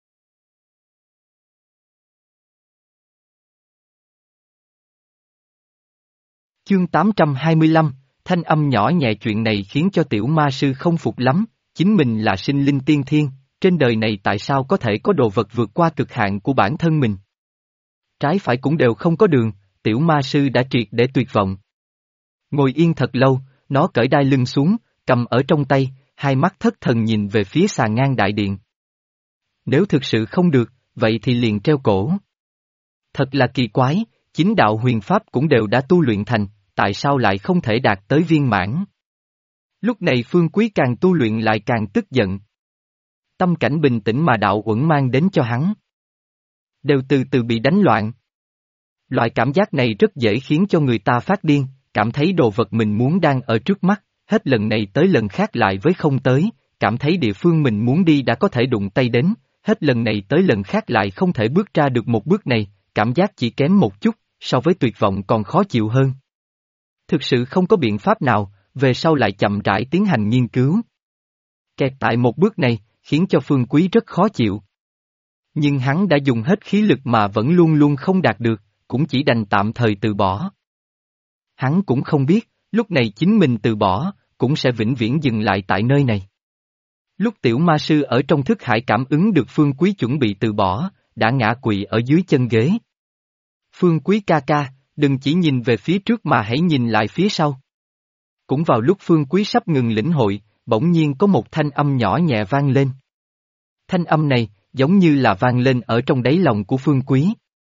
Chương 825, thanh âm nhỏ nhẹ chuyện này khiến cho tiểu ma sư không phục lắm, chính mình là sinh linh tiên thiên, trên đời này tại sao có thể có đồ vật vượt qua cực hạn của bản thân mình? Trái phải cũng đều không có đường, tiểu ma sư đã triệt để tuyệt vọng. Ngồi yên thật lâu, nó cởi đai lưng xuống, cầm ở trong tay, hai mắt thất thần nhìn về phía xà ngang đại điện. Nếu thực sự không được, vậy thì liền treo cổ. Thật là kỳ quái, chính đạo huyền pháp cũng đều đã tu luyện thành, tại sao lại không thể đạt tới viên mãn? Lúc này Phương Quý càng tu luyện lại càng tức giận. Tâm cảnh bình tĩnh mà đạo uẩn mang đến cho hắn đều từ từ bị đánh loạn. Loại cảm giác này rất dễ khiến cho người ta phát điên, cảm thấy đồ vật mình muốn đang ở trước mắt, hết lần này tới lần khác lại với không tới, cảm thấy địa phương mình muốn đi đã có thể đụng tay đến, hết lần này tới lần khác lại không thể bước ra được một bước này, cảm giác chỉ kém một chút, so với tuyệt vọng còn khó chịu hơn. Thực sự không có biện pháp nào, về sau lại chậm rãi tiến hành nghiên cứu. Kẹt tại một bước này, khiến cho Phương Quý rất khó chịu. Nhưng hắn đã dùng hết khí lực mà vẫn luôn luôn không đạt được, cũng chỉ đành tạm thời từ bỏ. Hắn cũng không biết, lúc này chính mình từ bỏ, cũng sẽ vĩnh viễn dừng lại tại nơi này. Lúc tiểu ma sư ở trong thức hải cảm ứng được Phương Quý chuẩn bị từ bỏ, đã ngã quỵ ở dưới chân ghế. Phương Quý ca ca, đừng chỉ nhìn về phía trước mà hãy nhìn lại phía sau. Cũng vào lúc Phương Quý sắp ngừng lĩnh hội, bỗng nhiên có một thanh âm nhỏ nhẹ vang lên. Thanh âm này, giống như là vang lên ở trong đáy lòng của Phương Quý.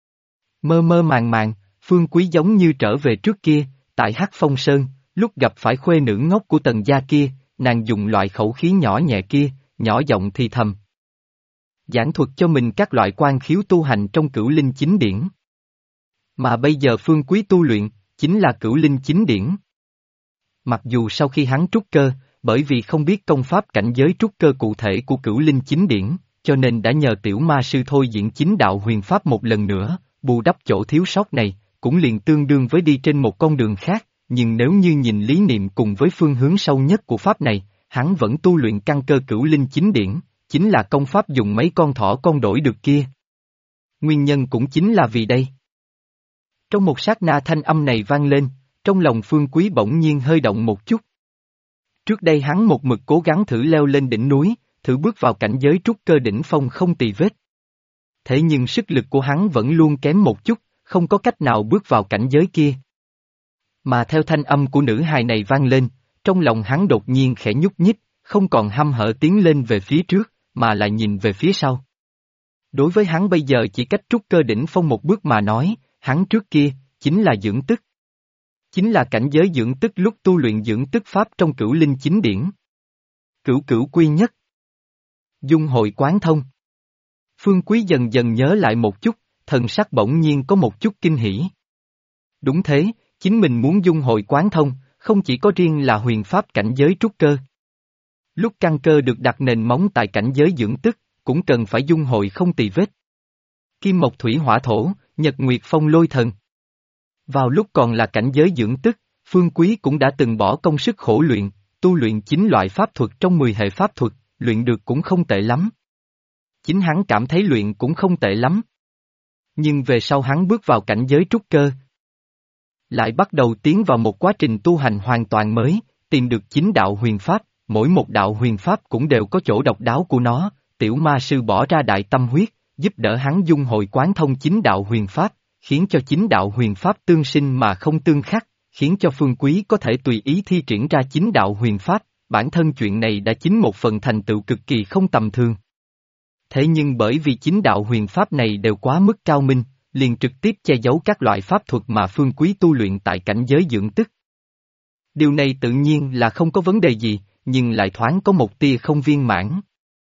Mơ mơ màng màng, Phương Quý giống như trở về trước kia, tại Hắc Phong Sơn, lúc gặp phải khuê nữ ngốc của Tần gia kia, nàng dùng loại khẩu khí nhỏ nhẹ kia, nhỏ giọng thì thầm. Giảng thuật cho mình các loại quan khiếu tu hành trong Cửu Linh Chính Điển. Mà bây giờ Phương Quý tu luyện, chính là Cửu Linh Chính Điển. Mặc dù sau khi hắn trúc cơ, bởi vì không biết công pháp cảnh giới trúc cơ cụ thể của Cửu Linh Chính Điển, cho nên đã nhờ tiểu ma sư thôi diễn chính đạo huyền pháp một lần nữa, bù đắp chỗ thiếu sót này, cũng liền tương đương với đi trên một con đường khác, nhưng nếu như nhìn lý niệm cùng với phương hướng sâu nhất của pháp này, hắn vẫn tu luyện căn cơ Cửu Linh Chính Điển, chính là công pháp dùng mấy con thỏ con đổi được kia. Nguyên nhân cũng chính là vì đây. Trong một sát na thanh âm này vang lên, trong lòng Phương Quý bỗng nhiên hơi động một chút. Trước đây hắn một mực cố gắng thử leo lên đỉnh núi, thử bước vào cảnh giới trúc cơ đỉnh phong không tì vết. Thế nhưng sức lực của hắn vẫn luôn kém một chút, không có cách nào bước vào cảnh giới kia. Mà theo thanh âm của nữ hài này vang lên, trong lòng hắn đột nhiên khẽ nhúc nhích, không còn hăm hở tiến lên về phía trước, mà lại nhìn về phía sau. Đối với hắn bây giờ chỉ cách trúc cơ đỉnh phong một bước mà nói, hắn trước kia, chính là dưỡng tức. Chính là cảnh giới dưỡng tức lúc tu luyện dưỡng tức pháp trong Cửu Linh Chính Điển. Cửu cửu quy nhất. Dung hội quán thông. Phương Quý dần dần nhớ lại một chút, thần sắc bỗng nhiên có một chút kinh hỉ. Đúng thế, chính mình muốn dung hội quán thông, không chỉ có riêng là huyền pháp cảnh giới trúc cơ. Lúc căn cơ được đặt nền móng tại cảnh giới dưỡng tức, cũng cần phải dung hội không tì vết. Kim mộc thủy hỏa thổ, nhật nguyệt phong lôi thần. Vào lúc còn là cảnh giới dưỡng tức, Phương Quý cũng đã từng bỏ công sức khổ luyện, tu luyện 9 loại pháp thuật trong 10 hệ pháp thuật, luyện được cũng không tệ lắm. Chính hắn cảm thấy luyện cũng không tệ lắm. Nhưng về sau hắn bước vào cảnh giới trúc cơ, lại bắt đầu tiến vào một quá trình tu hành hoàn toàn mới, tìm được 9 đạo huyền pháp, mỗi một đạo huyền pháp cũng đều có chỗ độc đáo của nó, tiểu ma sư bỏ ra đại tâm huyết, giúp đỡ hắn dung hội quán thông 9 đạo huyền pháp, khiến cho 9 đạo huyền pháp tương sinh mà không tương khắc, khiến cho Phương Quý có thể tùy ý thi triển ra 9 đạo huyền pháp, bản thân chuyện này đã chính một phần thành tựu cực kỳ không tầm thường. Thế nhưng bởi vì 9 đạo huyền pháp này đều quá mức cao minh, liền trực tiếp che giấu các loại pháp thuật mà Phương Quý tu luyện tại cảnh giới dưỡng tức. Điều này tự nhiên là không có vấn đề gì, nhưng lại thoáng có một tia không viên mãn.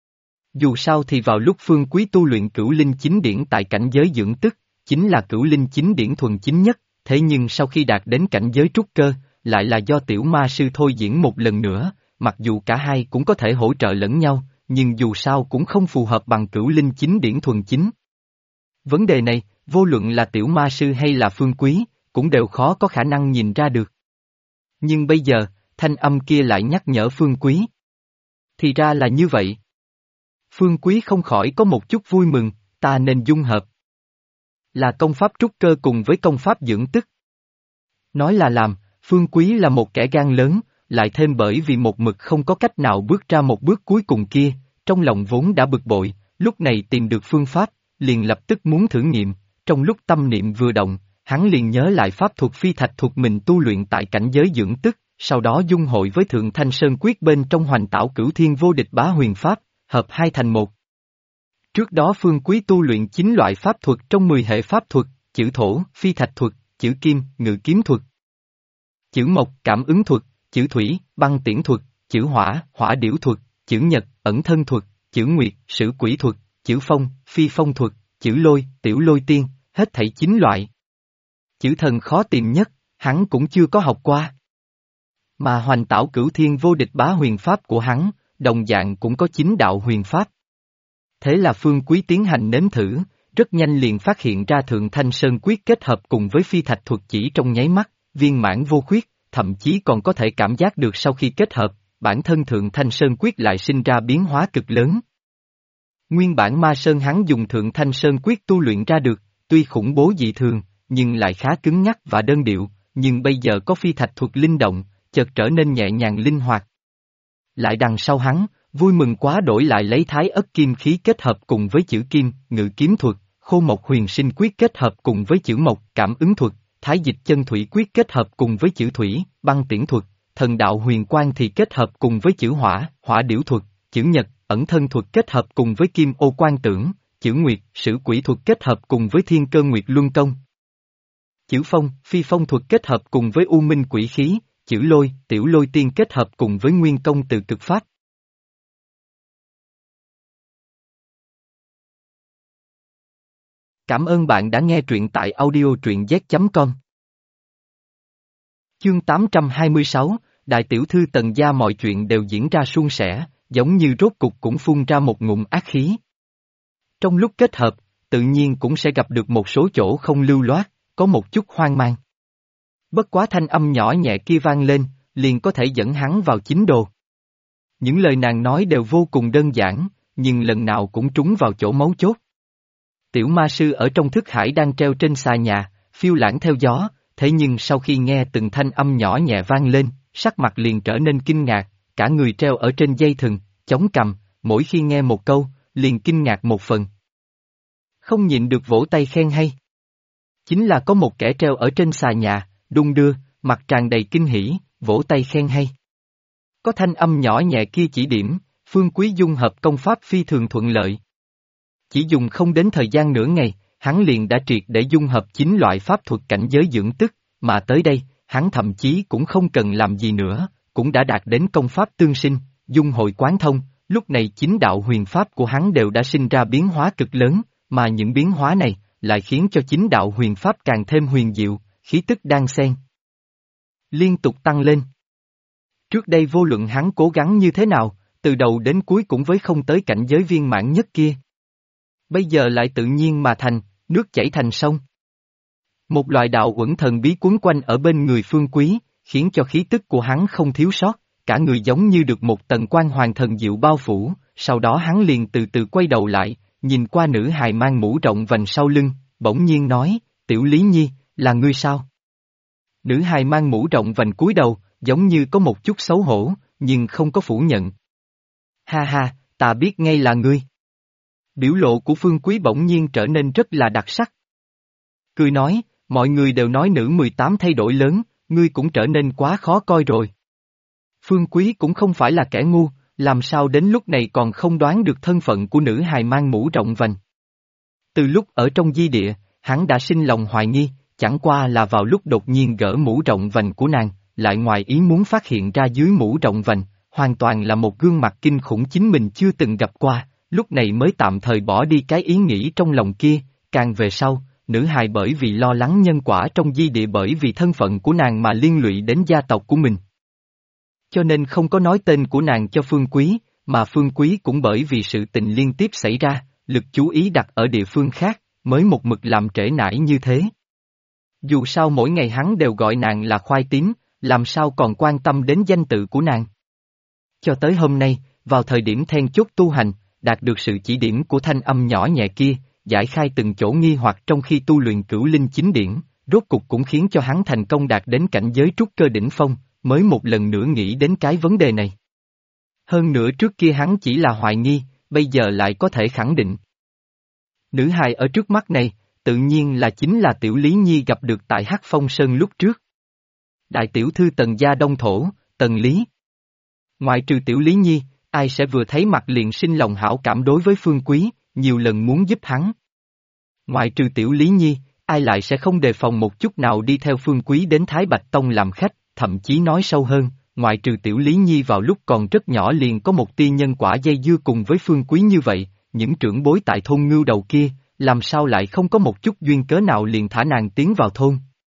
Dù sao thì vào lúc Phương Quý tu luyện Cửu Linh Chính Điển tại cảnh giới dưỡng tức, chính là Cửu Linh Chính Điển thuần chính nhất, thế nhưng sau khi đạt đến cảnh giới trúc cơ, lại là do tiểu ma sư thôi diễn một lần nữa, mặc dù cả hai cũng có thể hỗ trợ lẫn nhau, nhưng dù sao cũng không phù hợp bằng Cửu Linh Chính Điển thuần chính. Vấn đề này, vô luận là tiểu ma sư hay là Phương Quý, cũng đều khó có khả năng nhìn ra được. Nhưng bây giờ, thanh âm kia lại nhắc nhở Phương Quý. Thì ra là như vậy. Phương Quý không khỏi có một chút vui mừng, ta nên dung hợp. Là công pháp trúc cơ cùng với công pháp dưỡng tức. Nói là làm, Phương Quý là một kẻ gan lớn, lại thêm bởi vì một mực không có cách nào bước ra một bước cuối cùng kia, trong lòng vốn đã bực bội, lúc này tìm được phương pháp, liền lập tức muốn thử nghiệm, trong lúc tâm niệm vừa động, hắn liền nhớ lại pháp thuật phi thạch thuật mình tu luyện tại cảnh giới dưỡng tức, sau đó dung hội với Thượng Thanh Sơn Quyết bên trong Hoành Tảo Cửu Thiên Vô Địch Bá Huyền Pháp, hợp hai thành một. Trước đó Phương Quý tu luyện 9 loại pháp thuật trong 10 hệ pháp thuật, chữ thổ, phi thạch thuật, chữ kim, ngự kiếm thuật, chữ mộc, cảm ứng thuật, chữ thủy, băng tiễn thuật, chữ hỏa, hỏa điểu thuật, chữ nhật, ẩn thân thuật, chữ nguyệt, sử quỷ thuật, chữ phong, phi phong thuật, chữ lôi, tiểu lôi tiên, hết thảy 9 loại. Chữ thần khó tìm nhất, hắn cũng chưa có học qua. Mà Hoành Tảo Cửu Thiên Vô Địch Bá Huyền Pháp của hắn, đồng dạng cũng có 9 đạo huyền pháp. Thế là Phương Quý tiến hành nếm thử, rất nhanh liền phát hiện ra Thượng Thanh Sơn Quyết kết hợp cùng với phi thạch thuật chỉ trong nháy mắt, viên mãn vô khuyết, thậm chí còn có thể cảm giác được sau khi kết hợp, bản thân Thượng Thanh Sơn Quyết lại sinh ra biến hóa cực lớn. Nguyên bản Ma Sơn hắn dùng Thượng Thanh Sơn Quyết tu luyện ra được, tuy khủng bố dị thường, nhưng lại khá cứng nhắc và đơn điệu, nhưng bây giờ có phi thạch thuật linh động, chợt trở nên nhẹ nhàng linh hoạt. Lại đằng sau hắn, vui mừng quá đổi lại lấy Thái Ất Kim khí kết hợp cùng với chữ kim, ngự kiếm thuật, Khô Mộc Huyền Sinh Quyết kết hợp cùng với chữ Mộc Cảm Ứng Thuật, Thái Dịch Chân Thủy Quyết kết hợp cùng với chữ Thủy, Băng Tiễn Thuật, Thần Đạo Huyền Quang thì kết hợp cùng với chữ Hỏa, Hỏa Điểu Thuật, chữ Nhật, Ẩn Thân Thuật kết hợp cùng với Kim Ô Quan Tưởng, chữ Nguyệt, Sử Quỷ Thuật kết hợp cùng với Thiên Cơ Nguyệt Luân Công. Chữ Phong, Phi Phong Thuật kết hợp cùng với U Minh Quỷ Khí, chữ Lôi, Tiểu Lôi Tiên kết hợp cùng với Nguyên Công từ Cực Pháp. Cảm ơn bạn đã nghe truyện tại audio truyện z.com. Chương 826, Đại tiểu thư Tần gia mọi chuyện đều diễn ra suôn sẻ, giống như rốt cục cũng phun ra một ngụm ác khí. Trong lúc kết hợp, tự nhiên cũng sẽ gặp được một số chỗ không lưu loát, có một chút hoang mang. Bất quá thanh âm nhỏ nhẹ kia vang lên, liền có thể dẫn hắn vào chính đồ. Những lời nàng nói đều vô cùng đơn giản, nhưng lần nào cũng trúng vào chỗ mấu chốt. Tiểu ma sư ở trong thức hải đang treo trên xà nhà, phiêu lãng theo gió, thế nhưng sau khi nghe từng thanh âm nhỏ nhẹ vang lên, sắc mặt liền trở nên kinh ngạc, cả người treo ở trên dây thừng, chống cằm, mỗi khi nghe một câu, liền kinh ngạc một phần. Không nhịn được vỗ tay khen hay. Chính là có một kẻ treo ở trên xà nhà, đung đưa, mặt tràn đầy kinh hỉ, vỗ tay khen hay. Có thanh âm nhỏ nhẹ kia chỉ điểm, Phương Quý dung hợp công pháp phi thường thuận lợi. Chỉ dùng không đến thời gian nửa ngày, hắn liền đã triệt để dung hợp 9 loại pháp thuật cảnh giới dưỡng tức, mà tới đây, hắn thậm chí cũng không cần làm gì nữa, cũng đã đạt đến công pháp tương sinh, dung hội quán thông, lúc này 9 đạo huyền pháp của hắn đều đã sinh ra biến hóa cực lớn, mà những biến hóa này lại khiến cho 9 đạo huyền pháp càng thêm huyền diệu, khí tức đan xen liên tục tăng lên. Trước đây vô luận hắn cố gắng như thế nào, từ đầu đến cuối cũng với không tới cảnh giới viên mãn nhất kia. Bây giờ lại tự nhiên mà thành, nước chảy thành sông. Một loại đạo uẩn thần bí quấn quanh ở bên người Phương Quý, khiến cho khí tức của hắn không thiếu sót, cả người giống như được một tầng quan hoàng thần diệu bao phủ, sau đó hắn liền từ từ quay đầu lại, nhìn qua nữ hài mang mũ rộng vành sau lưng, bỗng nhiên nói, Tiểu Lý Nhi, là ngươi sao? Nữ hài mang mũ rộng vành cúi đầu, giống như có một chút xấu hổ, nhưng không có phủ nhận. Ha ha, ta biết ngay là ngươi. Biểu lộ của Phương Quý bỗng nhiên trở nên rất là đặc sắc. Cười nói, mọi người đều nói nữ 18 thay đổi lớn, ngươi cũng trở nên quá khó coi rồi. Phương Quý cũng không phải là kẻ ngu, làm sao đến lúc này còn không đoán được thân phận của nữ hài mang mũ rộng vành. Từ lúc ở trong di địa, hắn đã sinh lòng hoài nghi, chẳng qua là vào lúc đột nhiên gỡ mũ rộng vành của nàng, lại ngoài ý muốn phát hiện ra dưới mũ rộng vành, hoàn toàn là một gương mặt kinh khủng chính mình chưa từng gặp qua, lúc này mới tạm thời bỏ đi cái ý nghĩ trong lòng kia, càng về sau, nữ hài bởi vì lo lắng nhân quả trong di địa bởi vì thân phận của nàng mà liên lụy đến gia tộc của mình. Cho nên không có nói tên của nàng cho Phương Quý, mà Phương Quý cũng bởi vì sự tình liên tiếp xảy ra, lực chú ý đặt ở địa phương khác, mới một mực làm trễ nải như thế. Dù sao mỗi ngày hắn đều gọi nàng là khoai tím, làm sao còn quan tâm đến danh tự của nàng. Cho tới hôm nay, vào thời điểm then chốt tu hành, đạt được sự chỉ điểm của thanh âm nhỏ nhẹ kia, giải khai từng chỗ nghi hoặc trong khi tu luyện cửu linh chính điển, rốt cục cũng khiến cho hắn thành công đạt đến cảnh giới trúc cơ đỉnh phong, mới một lần nữa nghĩ đến cái vấn đề này. Hơn nữa trước kia hắn chỉ là hoài nghi, bây giờ lại có thể khẳng định. Nữ hài ở trước mắt này, tự nhiên là chính là Tiểu Lý Nhi gặp được tại Hắc Phong Sơn lúc trước. Đại tiểu thư Tần gia Đông Thổ, Tần Lý. Ngoại trừ Tiểu Lý Nhi, ai sẽ vừa thấy mặt liền sinh lòng hảo cảm đối với Phương Quý, nhiều lần muốn giúp hắn. Ngoại trừ Tiểu Lý Nhi, ai lại sẽ không đề phòng một chút nào đi theo Phương Quý đến Thái Bạch Tông làm khách, thậm chí nói sâu hơn, ngoại trừ Tiểu Lý Nhi vào lúc còn rất nhỏ liền có một tia nhân quả dây dưa cùng với Phương Quý như vậy, những trưởng bối tại thôn Ngưu Đầu kia, làm sao lại không có một chút duyên cớ nào liền thả nàng tiến vào thôn.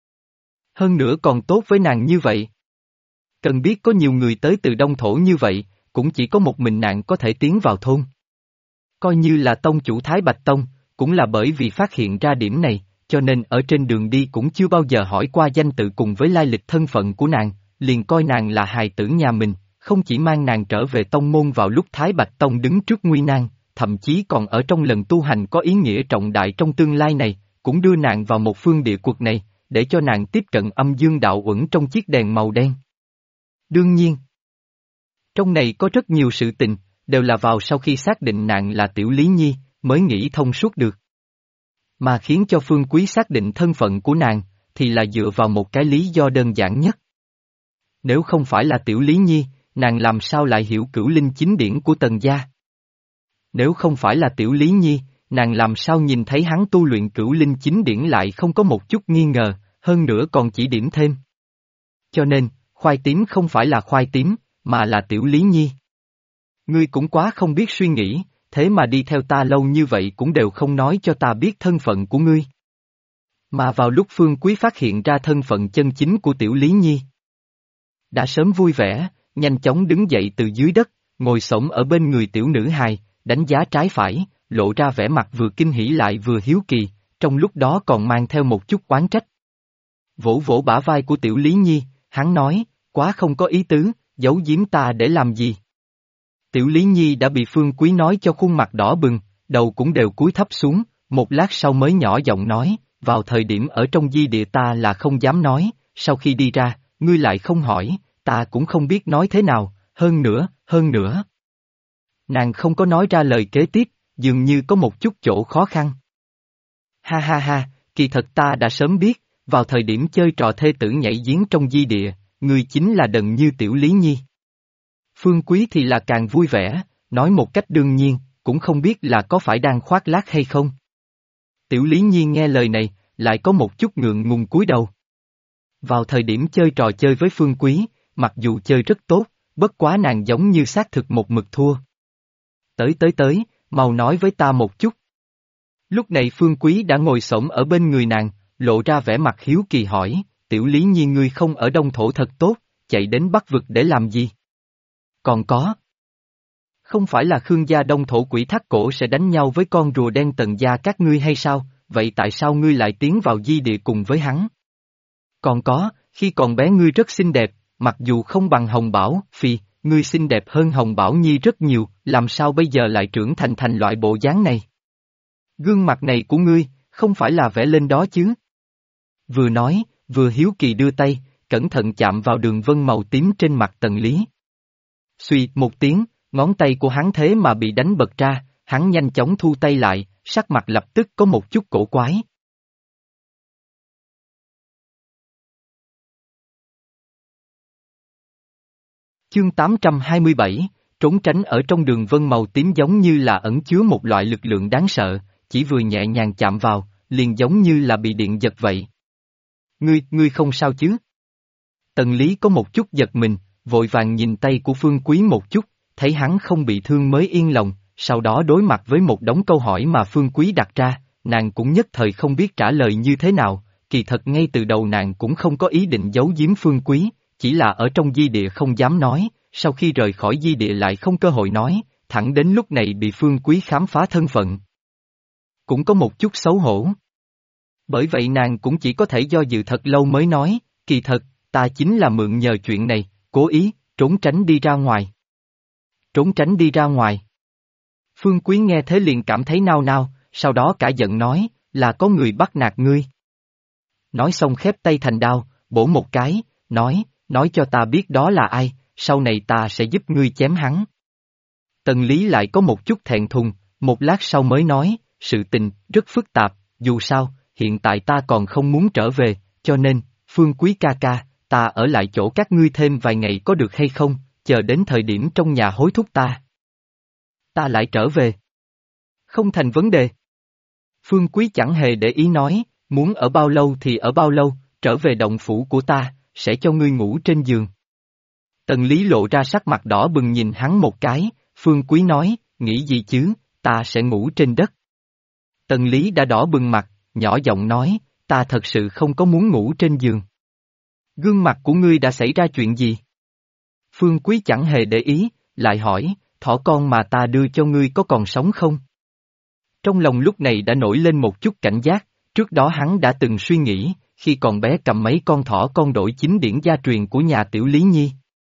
Hơn nữa còn tốt với nàng như vậy. Cần biết có nhiều người tới từ Đông Thổ như vậy, cũng chỉ có một mình nàng có thể tiến vào thôn. Coi như là tông chủ Thái Bạch Tông, cũng là bởi vì phát hiện ra điểm này, cho nên ở trên đường đi cũng chưa bao giờ hỏi qua danh tự cùng với lai lịch thân phận của nàng, liền coi nàng là hài tử nhà mình, không chỉ mang nàng trở về tông môn vào lúc Thái Bạch Tông đứng trước nguy nan, thậm chí còn ở trong lần tu hành có ý nghĩa trọng đại trong tương lai này, cũng đưa nàng vào một phương địa cuộc này, để cho nàng tiếp cận âm dương đạo uẩn trong chiếc đèn màu đen. Đương nhiên, trong này có rất nhiều sự tình, đều là vào sau khi xác định nàng là Tiểu Lý Nhi, mới nghĩ thông suốt được. Mà khiến cho Phương Quý xác định thân phận của nàng, thì là dựa vào một cái lý do đơn giản nhất. Nếu không phải là Tiểu Lý Nhi, nàng làm sao lại hiểu cửu linh chính điển của Tần gia? Nếu không phải là Tiểu Lý Nhi, nàng làm sao nhìn thấy hắn tu luyện cửu linh chính điển lại không có một chút nghi ngờ, hơn nữa còn chỉ điểm thêm. Cho nên, khoai tím không phải là khoai tím, mà là Tiểu Lý Nhi. Ngươi cũng quá không biết suy nghĩ, thế mà đi theo ta lâu như vậy cũng đều không nói cho ta biết thân phận của ngươi. Mà vào lúc Phương Quý phát hiện ra thân phận chân chính của Tiểu Lý Nhi, đã sớm vui vẻ, nhanh chóng đứng dậy từ dưới đất, ngồi xổm ở bên người tiểu nữ hài, đánh giá trái phải, lộ ra vẻ mặt vừa kinh hỉ lại vừa hiếu kỳ, trong lúc đó còn mang theo một chút oán trách. Vỗ vỗ bả vai của Tiểu Lý Nhi, hắn nói, quá không có ý tứ, giấu giếm ta để làm gì. Tiểu Lý Nhi đã bị Phương Quý nói cho khuôn mặt đỏ bừng, đầu cũng đều cúi thấp xuống, một lát sau mới nhỏ giọng nói, vào thời điểm ở trong di địa ta là không dám nói, sau khi đi ra, ngươi lại không hỏi, ta cũng không biết nói thế nào, hơn nữa. Nàng không có nói ra lời kế tiếp, dường như có một chút chỗ khó khăn. Ha ha ha, kỳ thật ta đã sớm biết, vào thời điểm chơi trò thê tử nhảy giếng trong di địa, ngươi chính là Đần Như Tiểu Lý Nhi. Phương Quý thì là càng vui vẻ, nói một cách đương nhiên, cũng không biết là có phải đang khoác lác hay không. Tiểu Lý Nhi nghe lời này, lại có một chút ngượng ngùng cúi đầu. Vào thời điểm chơi trò chơi với Phương Quý, mặc dù chơi rất tốt, bất quá nàng giống như xác thực một mực thua. Tới, mau nói với ta một chút. Lúc này Phương Quý đã ngồi xổm ở bên người nàng, lộ ra vẻ mặt hiếu kỳ hỏi, Tiểu Lý Nhi ngươi không ở Đông Thổ thật tốt, chạy đến Bắc Vực để làm gì? Còn có. Không phải là Khương gia Đông Thổ quỷ thác cổ sẽ đánh nhau với con rùa đen Tần gia các ngươi hay sao, vậy tại sao ngươi lại tiến vào di địa cùng với hắn? Còn có, khi còn bé ngươi rất xinh đẹp, mặc dù không bằng Hồng Bảo, Phi, ngươi xinh đẹp hơn Hồng Bảo Nhi rất nhiều, làm sao bây giờ lại trưởng thành loại bộ dáng này? Gương mặt này của ngươi, không phải là vẽ lên đó chứ? Vừa nói, vừa hiếu kỳ đưa tay, cẩn thận chạm vào đường vân màu tím trên mặt Tần Lý. Suy một tiếng, ngón tay của hắn thế mà bị đánh bật ra, hắn nhanh chóng thu tay lại, sắc mặt lập tức có một chút cổ quái. Chương 827, trốn tránh ở trong đường vân màu tím giống như là ẩn chứa một loại lực lượng đáng sợ, chỉ vừa nhẹ nhàng chạm vào, liền giống như là bị điện giật vậy. Ngươi không sao chứ? Tần Lý có một chút giật mình, vội vàng nhìn tay của Phương Quý một chút, thấy hắn không bị thương mới yên lòng, sau đó đối mặt với một đống câu hỏi mà Phương Quý đặt ra, nàng cũng nhất thời không biết trả lời như thế nào, kỳ thật ngay từ đầu nàng cũng không có ý định giấu giếm Phương Quý, chỉ là ở trong di địa không dám nói, sau khi rời khỏi di địa lại không cơ hội nói, thẳng đến lúc này bị Phương Quý khám phá thân phận. Cũng có một chút xấu hổ. Bởi vậy nàng cũng chỉ có thể do dự thật lâu mới nói, kỳ thật, ta chính là mượn nhờ chuyện này, cố ý, trốn tránh đi ra ngoài. Trốn tránh đi ra ngoài. Phương Quý nghe thế liền cảm thấy nao nao, sau đó cả giận nói, là có người bắt nạt ngươi. Nói xong khép tay thành đao, bổ một cái, nói cho ta biết đó là ai, sau này ta sẽ giúp ngươi chém hắn. Tần Lý lại có một chút thẹn thùng, một lát sau mới nói, sự tình rất phức tạp, dù sao, hiện tại ta còn không muốn trở về, cho nên, Phương Quý ca ca, ta ở lại chỗ các ngươi thêm vài ngày có được hay không, chờ đến thời điểm trong nhà hối thúc ta. Ta lại trở về. Không thành vấn đề. Phương Quý chẳng hề để ý nói, muốn ở bao lâu thì ở bao lâu, trở về động phủ của ta, sẽ cho ngươi ngủ trên giường. Tần Lý lộ ra sắc mặt đỏ bừng nhìn hắn một cái, Phương Quý nói, nghĩ gì chứ, ta sẽ ngủ trên đất. Tần Lý đã đỏ bừng mặt, nhỏ giọng nói, ta thật sự không có muốn ngủ trên giường. Gương mặt của ngươi đã xảy ra chuyện gì? Phương Quý chẳng hề để ý, lại hỏi, thỏ con mà ta đưa cho ngươi có còn sống không? Trong lòng lúc này đã nổi lên một chút cảnh giác, trước đó hắn đã từng suy nghĩ, khi còn bé cầm mấy con thỏ con đổi chính điển gia truyền của nhà Tiểu Lý Nhi.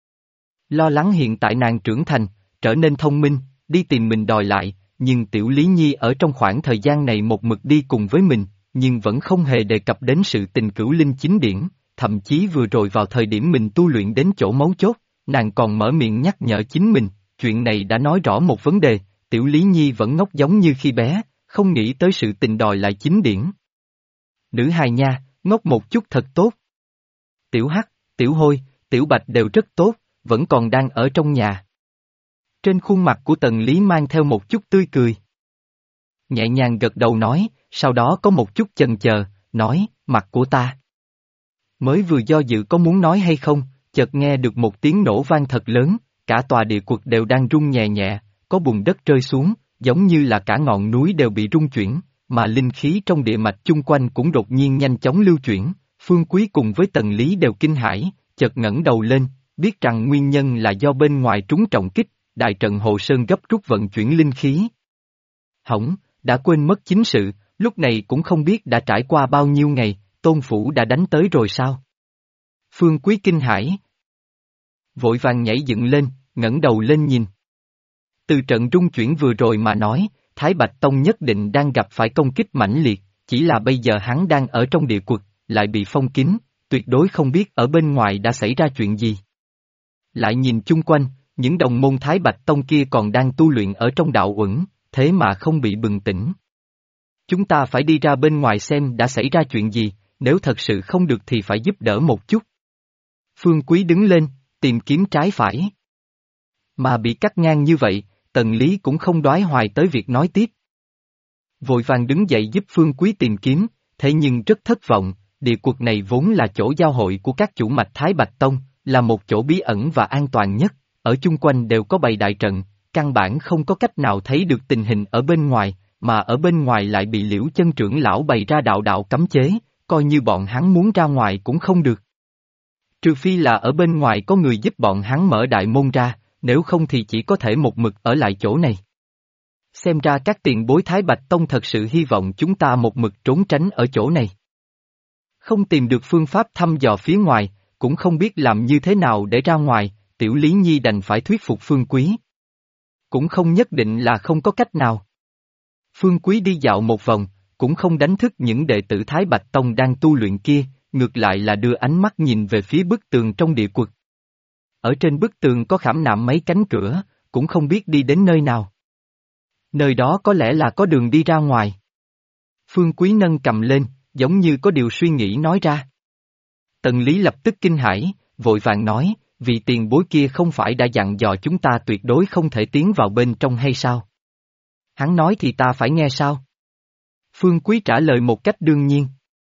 Lo lắng hiện tại nàng trưởng thành, trở nên thông minh, đi tìm mình đòi lại, nhưng Tiểu Lý Nhi ở trong khoảng thời gian này một mực đi cùng với mình, nhưng vẫn không hề đề cập đến sự tình cửu linh chính điển, thậm chí vừa rồi vào thời điểm mình tu luyện đến chỗ mấu chốt, nàng còn mở miệng nhắc nhở chính mình, chuyện này đã nói rõ một vấn đề, Tiểu Lý Nhi vẫn ngốc giống như khi bé, không nghĩ tới sự tình đòi lại chính điển. Nữ hài nha, ngốc một chút thật tốt. Tiểu Hắc, Tiểu Hôi, Tiểu Bạch đều rất tốt, vẫn còn đang ở trong nhà. Trên khuôn mặt của Tần Lý mang theo một chút tươi cười. Nhẹ nhàng gật đầu nói, sau đó có một chút chần chờ, nói, mặt của ta. Mới vừa do dự có muốn nói hay không, chợt nghe được một tiếng nổ vang thật lớn, cả tòa địa quật đều đang rung nhẹ nhẹ, có bùn đất rơi xuống, giống như là cả ngọn núi đều bị rung chuyển, mà linh khí trong địa mạch chung quanh cũng đột nhiên nhanh chóng lưu chuyển. Phương Quý cùng với Tần Lý đều kinh hãi, chợt ngẩng đầu lên, biết rằng nguyên nhân là do bên ngoài trúng trọng kích, đại trận Hồ Sơn gấp rút vận chuyển linh khí. Hỏng, đã quên mất chính sự, lúc này cũng không biết đã trải qua bao nhiêu ngày, Tôn Phủ đã đánh tới rồi sao? Phương Quý kinh hãi. Vội vàng nhảy dựng lên, ngẩng đầu lên nhìn. Từ trận rung chuyển vừa rồi mà nói, Thái Bạch Tông nhất định đang gặp phải công kích mãnh liệt, chỉ là bây giờ hắn đang ở trong địa quật, lại bị phong kín, tuyệt đối không biết ở bên ngoài đã xảy ra chuyện gì. Lại nhìn chung quanh, những đồng môn Thái Bạch Tông kia còn đang tu luyện ở trong đạo uẩn, thế mà không bị bừng tỉnh. Chúng ta phải đi ra bên ngoài xem đã xảy ra chuyện gì, nếu thật sự không được thì phải giúp đỡ một chút. Phương Quý đứng lên, tìm kiếm trái phải. Mà bị cắt ngang như vậy, Tần Lý cũng không đoái hoài tới việc nói tiếp. Vội vàng đứng dậy giúp Phương Quý tìm kiếm, thế nhưng rất thất vọng, địa quật này vốn là chỗ giao hội của các chủ mạch Thái Bạch Tông, là một chỗ bí ẩn và an toàn nhất, ở chung quanh đều có bày đại trận, căn bản không có cách nào thấy được tình hình ở bên ngoài, mà ở bên ngoài lại bị Liễu Chân trưởng lão bày ra đạo đạo cấm chế, coi như bọn hắn muốn ra ngoài cũng không được. Trừ phi là ở bên ngoài có người giúp bọn hắn mở đại môn ra, nếu không thì chỉ có thể một mực ở lại chỗ này. Xem ra các tiền bối Thái Bạch Tông thật sự hy vọng chúng ta một mực trốn tránh ở chỗ này. Không tìm được phương pháp thăm dò phía ngoài, cũng không biết làm như thế nào để ra ngoài, Tiểu Lý Nhi đành phải thuyết phục Phương Quý. Cũng không nhất định là không có cách nào. Phương Quý đi dạo một vòng, cũng không đánh thức những đệ tử Thái Bạch Tông đang tu luyện kia, ngược lại là đưa ánh mắt nhìn về phía bức tường trong địa quật. Ở trên bức tường có khảm nạm mấy cánh cửa, cũng không biết đi đến nơi nào. Nơi đó có lẽ là có đường đi ra ngoài. Phương Quý nâng cầm lên, giống như có điều suy nghĩ nói ra. Tần Lý lập tức kinh hãi, vội vàng nói, vì tiền bối kia không phải đã dặn dò chúng ta tuyệt đối không thể tiến vào bên trong hay sao? Hắn nói thì ta phải nghe sao? Phương Quý trả lời một cách đương nhiên.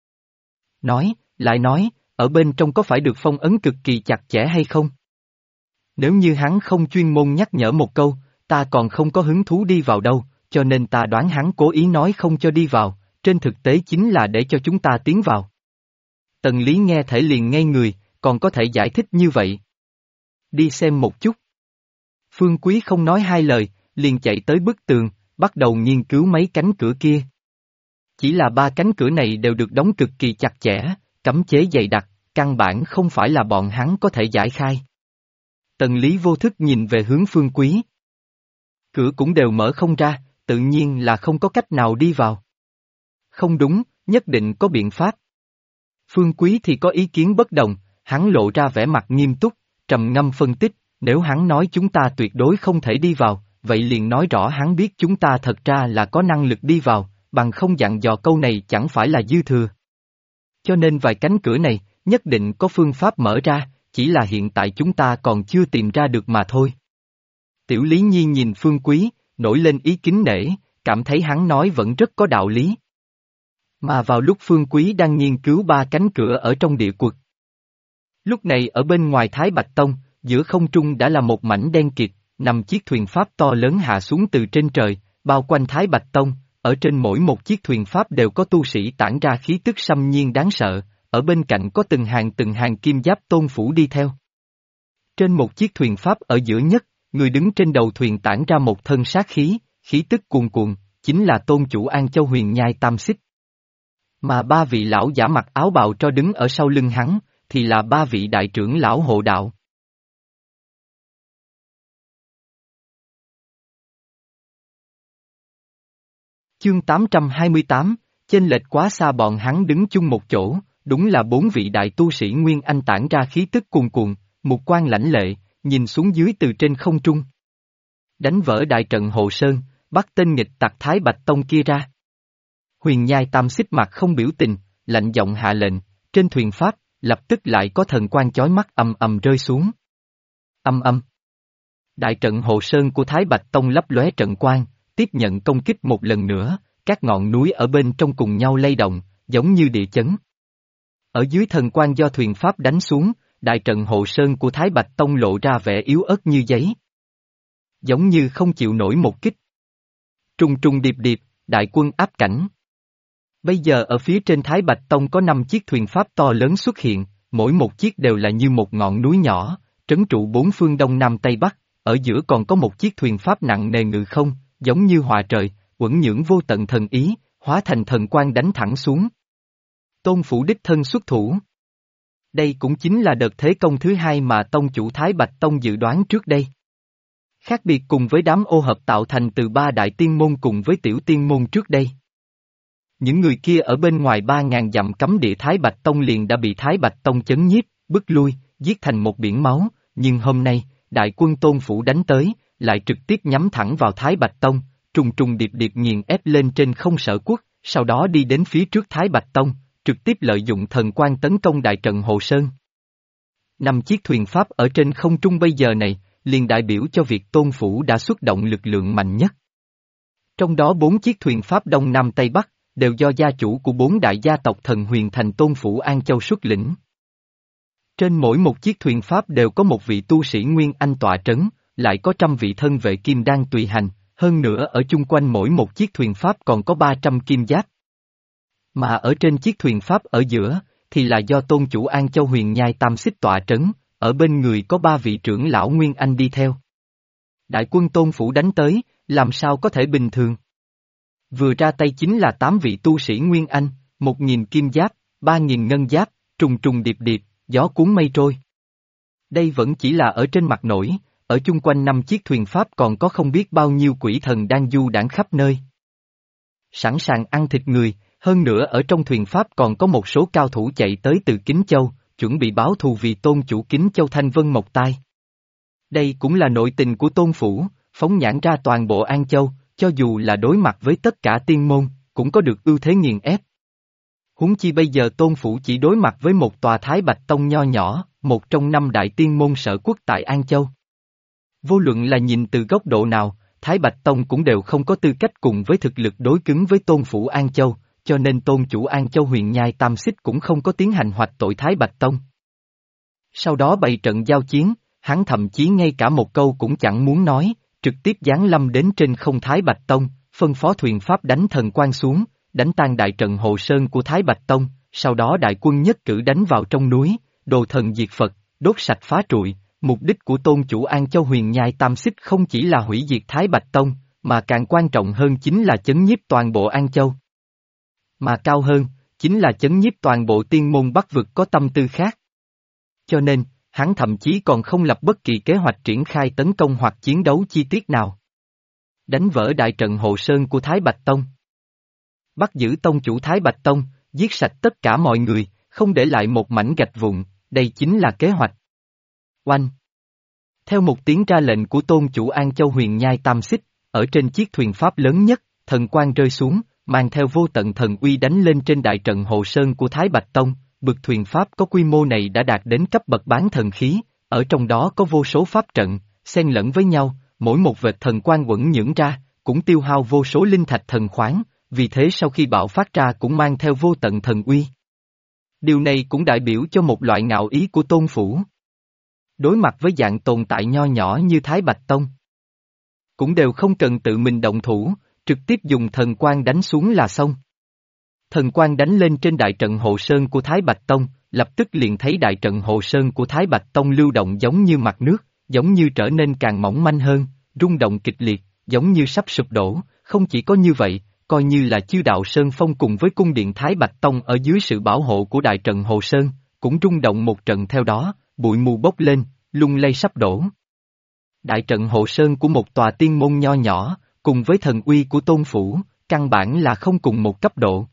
Lại nói, ở bên trong có phải được phong ấn cực kỳ chặt chẽ hay không? Nếu như hắn không chuyên môn nhắc nhở một câu, ta còn không có hứng thú đi vào đâu, cho nên ta đoán hắn cố ý nói không cho đi vào, trên thực tế chính là để cho chúng ta tiến vào. Tần Lý nghe thể liền ngây người, còn có thể giải thích như vậy. Đi xem một chút. Phương Quý không nói hai lời, liền chạy tới bức tường, bắt đầu nghiên cứu mấy cánh cửa kia. Chỉ là ba cánh cửa này đều được đóng cực kỳ chặt chẽ, cấm chế dày đặc, căn bản không phải là bọn hắn có thể giải khai. Tần Lý vô thức nhìn về hướng Phương Quý. Cửa cũng đều mở không ra, tự nhiên là không có cách nào đi vào. Không đúng, nhất định có biện pháp. Phương Quý thì có ý kiến bất đồng, hắn lộ ra vẻ mặt nghiêm túc, trầm ngâm phân tích, nếu hắn nói chúng ta tuyệt đối không thể đi vào, vậy liền nói rõ hắn biết chúng ta thật ra là có năng lực đi vào, bằng không dặn dò câu này chẳng phải là dư thừa. Cho nên vài cánh cửa này, nhất định có phương pháp mở ra, chỉ là hiện tại chúng ta còn chưa tìm ra được mà thôi. Tiểu Lý Nhi nhìn Phương Quý, nổi lên ý kính nể, cảm thấy hắn nói vẫn rất có đạo lý. Mà vào lúc Phương Quý đang nghiên cứu ba cánh cửa ở trong địa quật. Lúc này ở bên ngoài Thái Bạch Tông, giữa không trung đã là một mảnh đen kịt, nằm chiếc thuyền pháp to lớn hạ xuống từ trên trời, bao quanh Thái Bạch Tông, ở trên mỗi một chiếc thuyền pháp đều có tu sĩ tản ra khí tức xâm nhiên đáng sợ, ở bên cạnh có từng hàng kim giáp tôn phủ đi theo. Trên một chiếc thuyền pháp ở giữa nhất, người đứng trên đầu thuyền tản ra một thân sát khí, khí tức cuồn cuộn, chính là tôn chủ An Châu Huyền Nhai Tam Xích. Mà ba vị lão giả mặc áo bào cho đứng ở sau lưng hắn, thì là ba vị đại trưởng lão hộ đạo. Chương 828, chênh lệch quá xa bọn hắn đứng chung một chỗ, đúng là bốn vị đại tu sĩ Nguyên Anh tản ra khí tức cuồn cuộn, mục quan lãnh lệ, nhìn xuống dưới từ trên không trung. Đánh vỡ đại trận Hồ Sơn, bắt tên nghịch tặc Thái Bạch Tông kia ra. Huyền Nhai Tam Xích mặt không biểu tình, lạnh giọng hạ lệnh, trên thuyền pháp, lập tức lại có thần quang chói mắt ầm ầm rơi xuống. Âm âm. Đại trận Hồ Sơn của Thái Bạch Tông lấp lóe trận quang, tiếp nhận công kích một lần nữa, các ngọn núi ở bên trong cùng nhau lay động, giống như địa chấn. Ở dưới thần quang do thuyền pháp đánh xuống, đại trận Hồ Sơn của Thái Bạch Tông lộ ra vẻ yếu ớt như giấy. Giống như không chịu nổi một kích. Trùng trùng điệp điệp, đại quân áp cảnh. Bây giờ ở phía trên Thái Bạch Tông có 5 chiếc thuyền pháp to lớn xuất hiện, mỗi một chiếc đều là như một ngọn núi nhỏ, trấn trụ bốn phương đông nam tây bắc, ở giữa còn có một chiếc thuyền pháp nặng nề ngự không, giống như hòa trời, uẩn nhưỡng vô tận thần ý, hóa thành thần quang đánh thẳng xuống. Tôn Phủ đích thân xuất thủ. Đây cũng chính là đợt thế công thứ hai mà tông chủ Thái Bạch Tông dự đoán trước đây. Khác biệt cùng với đám ô hợp tạo thành từ 3 đại tiên môn cùng với tiểu tiên môn trước đây. Những người kia ở bên ngoài 3.000 dặm cấm địa Thái Bạch Tông liền đã bị Thái Bạch Tông chấn nhiếp, bức lui, giết thành một biển máu, nhưng hôm nay, đại quân Tôn Phủ đánh tới, lại trực tiếp nhắm thẳng vào Thái Bạch Tông, trùng trùng điệp điệp nghiền ép lên trên không sở quốc, sau đó đi đến phía trước Thái Bạch Tông, trực tiếp lợi dụng thần quang tấn công đại trận Hồ Sơn. 5 chiếc thuyền pháp ở trên không trung bây giờ này, liền đại biểu cho việc Tôn Phủ đã xuất động lực lượng mạnh nhất. Trong đó 4 chiếc thuyền pháp Đông Nam Tây Bắc, đều do gia chủ của 4 đại gia tộc thần huyền thành Tôn Phủ An Châu xuất lĩnh. Trên mỗi một chiếc thuyền pháp đều có một vị tu sĩ Nguyên Anh tọa trấn, lại có 100 vị thân vệ kim đan tùy hành, hơn nữa ở chung quanh mỗi một chiếc thuyền pháp còn có 300 kim giáp. Mà ở trên chiếc thuyền pháp ở giữa, thì là do tôn chủ An Châu Huyền Nhai Tam Xích tọa trấn, ở bên người có 3 vị trưởng lão Nguyên Anh đi theo. Đại quân Tôn Phủ đánh tới, làm sao có thể bình thường? Vừa ra tay chính là 8 vị tu sĩ Nguyên Anh, 1.000 kim giáp, 3.000 ngân giáp, trùng trùng điệp điệp, gió cuốn mây trôi. Đây vẫn chỉ là ở trên mặt nổi, ở chung quanh 5 chiếc thuyền pháp còn có không biết bao nhiêu quỷ thần đang du đãng khắp nơi. Sẵn sàng ăn thịt người, hơn nữa ở trong thuyền pháp còn có một số cao thủ chạy tới từ Kính Châu, chuẩn bị báo thù vì tôn chủ Kính Châu Thanh Vân Mộc Tai. Đây cũng là nội tình của Tôn Phủ, phóng nhãn ra toàn bộ An Châu, cho dù là đối mặt với tất cả tiên môn, cũng có được ưu thế nghiền ép. Huống chi bây giờ Tôn Phủ chỉ đối mặt với một tòa Thái Bạch Tông nho nhỏ, một trong 5 đại tiên môn sở quốc tại An Châu. Vô luận là nhìn từ góc độ nào, Thái Bạch Tông cũng đều không có tư cách cùng với thực lực đối cứng với Tôn Phủ An Châu, cho nên tôn chủ An Châu Huyền Nhai Tam Xích cũng không có tiến hành hoạch tội Thái Bạch Tông. Sau đó bày trận giao chiến, hắn thậm chí ngay cả một câu cũng chẳng muốn nói, trực tiếp giáng lâm đến trên không Thái Bạch Tông, phân phó thuyền pháp đánh thần quang xuống, đánh tan đại trận Hồ Sơn của Thái Bạch Tông, sau đó đại quân nhất cử đánh vào trong núi, đồ thần diệt Phật, đốt sạch phá trụi. Mục đích của tôn chủ An Châu Huyền Nhai Tam Xích không chỉ là hủy diệt Thái Bạch Tông, mà càng quan trọng hơn chính là chấn nhiếp toàn bộ An Châu. Mà cao hơn, chính là chấn nhiếp toàn bộ tiên môn Bắc vực có tâm tư khác. Cho nên, hắn thậm chí còn không lập bất kỳ kế hoạch triển khai tấn công hoặc chiến đấu chi tiết nào. Đánh vỡ đại trận Hồ Sơn của Thái Bạch Tông. Bắt giữ tông chủ Thái Bạch Tông, giết sạch tất cả mọi người, không để lại một mảnh gạch vụn, đây chính là kế hoạch. Oanh! Theo một tiếng ra lệnh của tôn chủ An Châu Huyền Nhai Tam Xích, ở trên chiếc thuyền pháp lớn nhất, thần quang rơi xuống, mang theo vô tận thần uy đánh lên trên đại trận Hồ Sơn của Thái Bạch Tông. Bực thuyền pháp có quy mô này đã đạt đến cấp bậc bán thần khí, ở trong đó có vô số pháp trận, xen lẫn với nhau, mỗi một vệt thần quang uẩn nhưỡng ra, cũng tiêu hao vô số linh thạch thần khoáng, vì thế sau khi bạo phát ra cũng mang theo vô tận thần uy. Điều này cũng đại biểu cho một loại ngạo ý của Tôn Phủ. Đối mặt với dạng tồn tại nho nhỏ như Thái Bạch Tông, cũng đều không cần tự mình động thủ, trực tiếp dùng thần quang đánh xuống là xong. Thần quang đánh lên trên đại trận Hồ Sơn của Thái Bạch Tông, lập tức liền thấy đại trận Hồ Sơn của Thái Bạch Tông lưu động giống như mặt nước, giống như trở nên càng mỏng manh hơn, rung động kịch liệt, giống như sắp sụp đổ. Không chỉ có như vậy, coi như là Chư Đạo Sơn Phong cùng với cung điện Thái Bạch Tông ở dưới sự bảo hộ của đại trận Hồ Sơn, cũng rung động một trận theo đó, bụi mù bốc lên, lung lay sắp đổ. Đại trận Hồ Sơn của một tòa tiên môn nho nhỏ, cùng với thần uy của Tôn Phủ, căn bản là không cùng một cấp độ.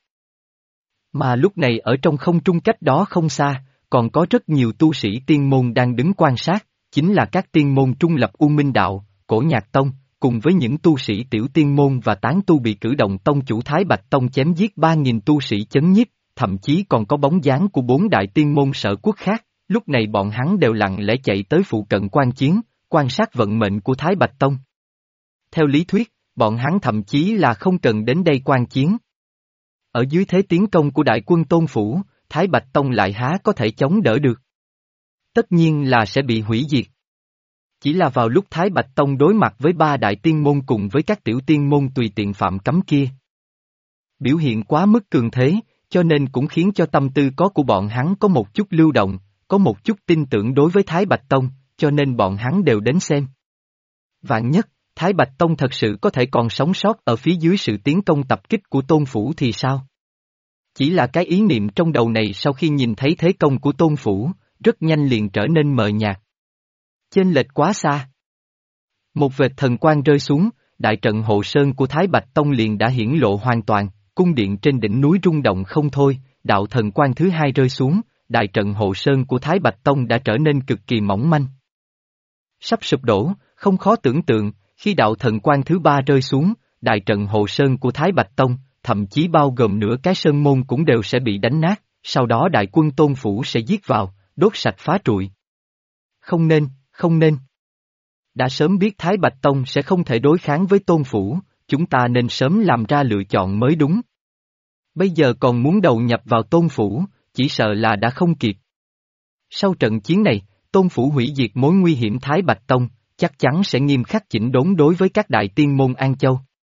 Mà lúc này ở trong không trung cách đó không xa, còn có rất nhiều tu sĩ tiên môn đang đứng quan sát, chính là các tiên môn trung lập U Minh Đạo, Cổ Nhạc Tông, cùng với những tu sĩ tiểu tiên môn và tán tu bị cử động tông chủ Thái Bạch Tông chém giết 3.000 tu sĩ chấn nhiếp, thậm chí còn có bóng dáng của 4 đại tiên môn sở quốc khác, lúc này bọn hắn đều lặng lẽ chạy tới phụ cận quan chiến, quan sát vận mệnh của Thái Bạch Tông. Theo lý thuyết, bọn hắn thậm chí là không cần đến đây quan chiến. Ở dưới thế tiến công của đại quân Tôn Phủ, Thái Bạch Tông lại há có thể chống đỡ được. Tất nhiên là sẽ bị hủy diệt. Chỉ là vào lúc Thái Bạch Tông đối mặt với 3 đại tiên môn cùng với các tiểu tiên môn tùy tiện phạm cấm kia. Biểu hiện quá mức cường thế, cho nên cũng khiến cho tâm tư có của bọn hắn có một chút lưu động, có một chút tin tưởng đối với Thái Bạch Tông, cho nên bọn hắn đều đến xem. Vạn nhất, Thái Bạch Tông thật sự có thể còn sống sót ở phía dưới sự tiến công tập kích của Tôn Phủ thì sao? Chỉ là cái ý niệm trong đầu này sau khi nhìn thấy thế công của Tôn Phủ, rất nhanh liền trở nên mờ nhạt. Chênh lệch quá xa. Một vệt thần quang rơi xuống, đại trận hộ sơn của Thái Bạch Tông liền đã hiển lộ hoàn toàn, cung điện trên đỉnh núi rung động không thôi, đạo thần quang thứ hai rơi xuống, đại trận hộ sơn của Thái Bạch Tông đã trở nên cực kỳ mỏng manh. Sắp sụp đổ, không khó tưởng tượng, khi đạo thần quang thứ ba rơi xuống, đại trận hộ sơn của Thái Bạch Tông, thậm chí bao gồm nửa cái sơn môn cũng đều sẽ bị đánh nát, sau đó đại quân Tôn Phủ sẽ giết vào, đốt sạch phá trụi. Không nên, không nên. Đã sớm biết Thái Bạch Tông sẽ không thể đối kháng với Tôn Phủ, chúng ta nên sớm làm ra lựa chọn mới đúng. Bây giờ còn muốn đầu nhập vào Tôn Phủ, chỉ sợ là đã không kịp. Sau trận chiến này, Tôn Phủ hủy diệt mối nguy hiểm Thái Bạch Tông, chắc chắn sẽ nghiêm khắc chỉnh đốn đối với các đại tiên môn An Châu.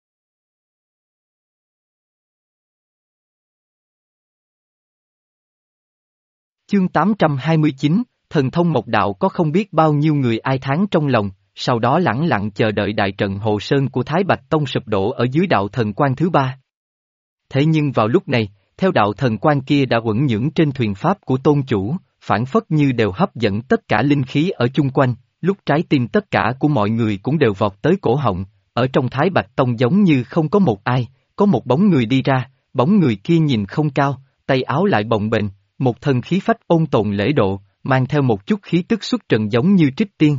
Chương 829, thần thông một đạo có không biết bao nhiêu người ai thán trong lòng, sau đó lẳng lặng chờ đợi đại trận hộ sơn của Thái Bạch Tông sụp đổ ở dưới đạo thần quang thứ ba. Thế nhưng vào lúc này, theo đạo thần quang kia đã uẩn nhưỡng trên thuyền pháp của tôn chủ, phản phất như đều hấp dẫn tất cả linh khí ở chung quanh, lúc trái tim tất cả của mọi người cũng đều vọt tới cổ họng, ở trong Thái Bạch Tông giống như không có một ai, có một bóng người đi ra, bóng người kia nhìn không cao, tay áo lại bồng bềnh, một thân khí phách ôn tồn lễ độ, mang theo một chút khí tức xuất trần giống như trích tiên.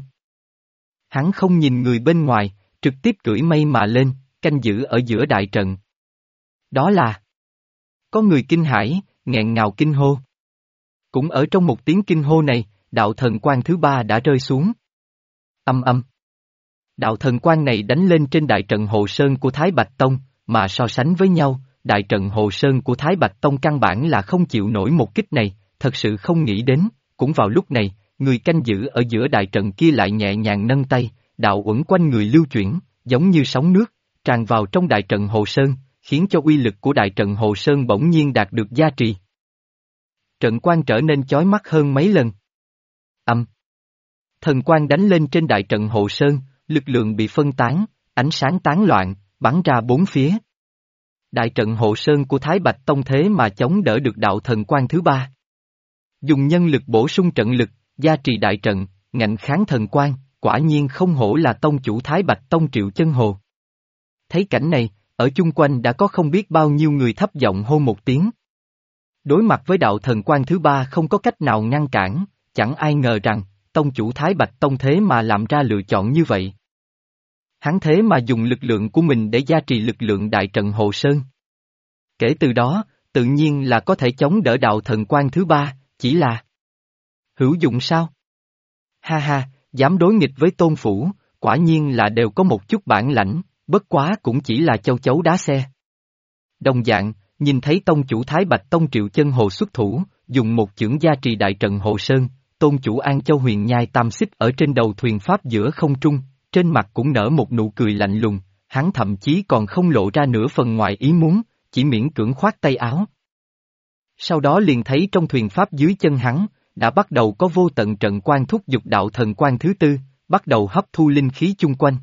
Hắn không nhìn người bên ngoài, trực tiếp cưỡi mây mà lên, canh giữ ở giữa đại trận. Đó là... Có người kinh hãi, nghẹn ngào kinh hô. Cũng ở trong một tiếng kinh hô này, đạo thần quang thứ ba đã rơi xuống. Âm âm. Đạo thần quang này đánh lên trên đại trận hộ sơn của Thái Bạch Tông, mà so sánh với nhau, đại trận hộ sơn của Thái Bạch Tông căn bản là không chịu nổi một kích này, thật sự không nghĩ đến, cũng vào lúc này, người canh giữ ở giữa đại trận kia lại nhẹ nhàng nâng tay, đạo uẩn quanh người lưu chuyển, giống như sóng nước, tràn vào trong đại trận hộ sơn, khiến cho uy lực của đại trận hộ sơn bỗng nhiên đạt được gia trì. Trận quang trở nên chói mắt hơn mấy lần. Âm. Thần quang đánh lên trên đại trận hộ sơn, lực lượng bị phân tán, ánh sáng tán loạn, bắn ra bốn phía. Đại trận hộ sơn của Thái Bạch Tông thế mà chống đỡ được đạo thần quang thứ ba. Dùng nhân lực bổ sung trận lực, gia trì đại trận, ngạnh kháng thần quang, quả nhiên không hổ là tông chủ Thái Bạch Tông Triệu Chân Hồ. Thấy cảnh này, ở chung quanh đã có không biết bao nhiêu người thấp giọng hô một tiếng. Đối mặt với đạo thần quang thứ ba không có cách nào ngăn cản, chẳng ai ngờ rằng, tông chủ Thái Bạch Tông thế mà làm ra lựa chọn như vậy. Hắn thế mà dùng lực lượng của mình để gia trì lực lượng đại trận hộ sơn. Kể từ đó, tự nhiên là có thể chống đỡ đạo thần quang thứ ba, chỉ là... Hữu dụng sao? Ha ha, dám đối nghịch với Tôn Phủ, quả nhiên là đều có một chút bản lãnh, bất quá cũng chỉ là châu chấu đá xe. Đồng dạng, nhìn thấy tông chủ Thái Bạch Tông Triệu Chân Hồ xuất thủ, dùng một chưởng gia trì đại trận hộ sơn, tôn chủ An Châu Huyền Nhai Tam Xích ở trên đầu thuyền pháp giữa không trung, trên mặt cũng nở một nụ cười lạnh lùng, hắn thậm chí còn không lộ ra nửa phần ngoài ý muốn, chỉ miễn cưỡng khoát tay áo. Sau đó liền thấy trong thuyền pháp dưới chân hắn, đã bắt đầu có vô tận trận quang thúc giục đạo thần quang thứ tư, bắt đầu hấp thu linh khí chung quanh.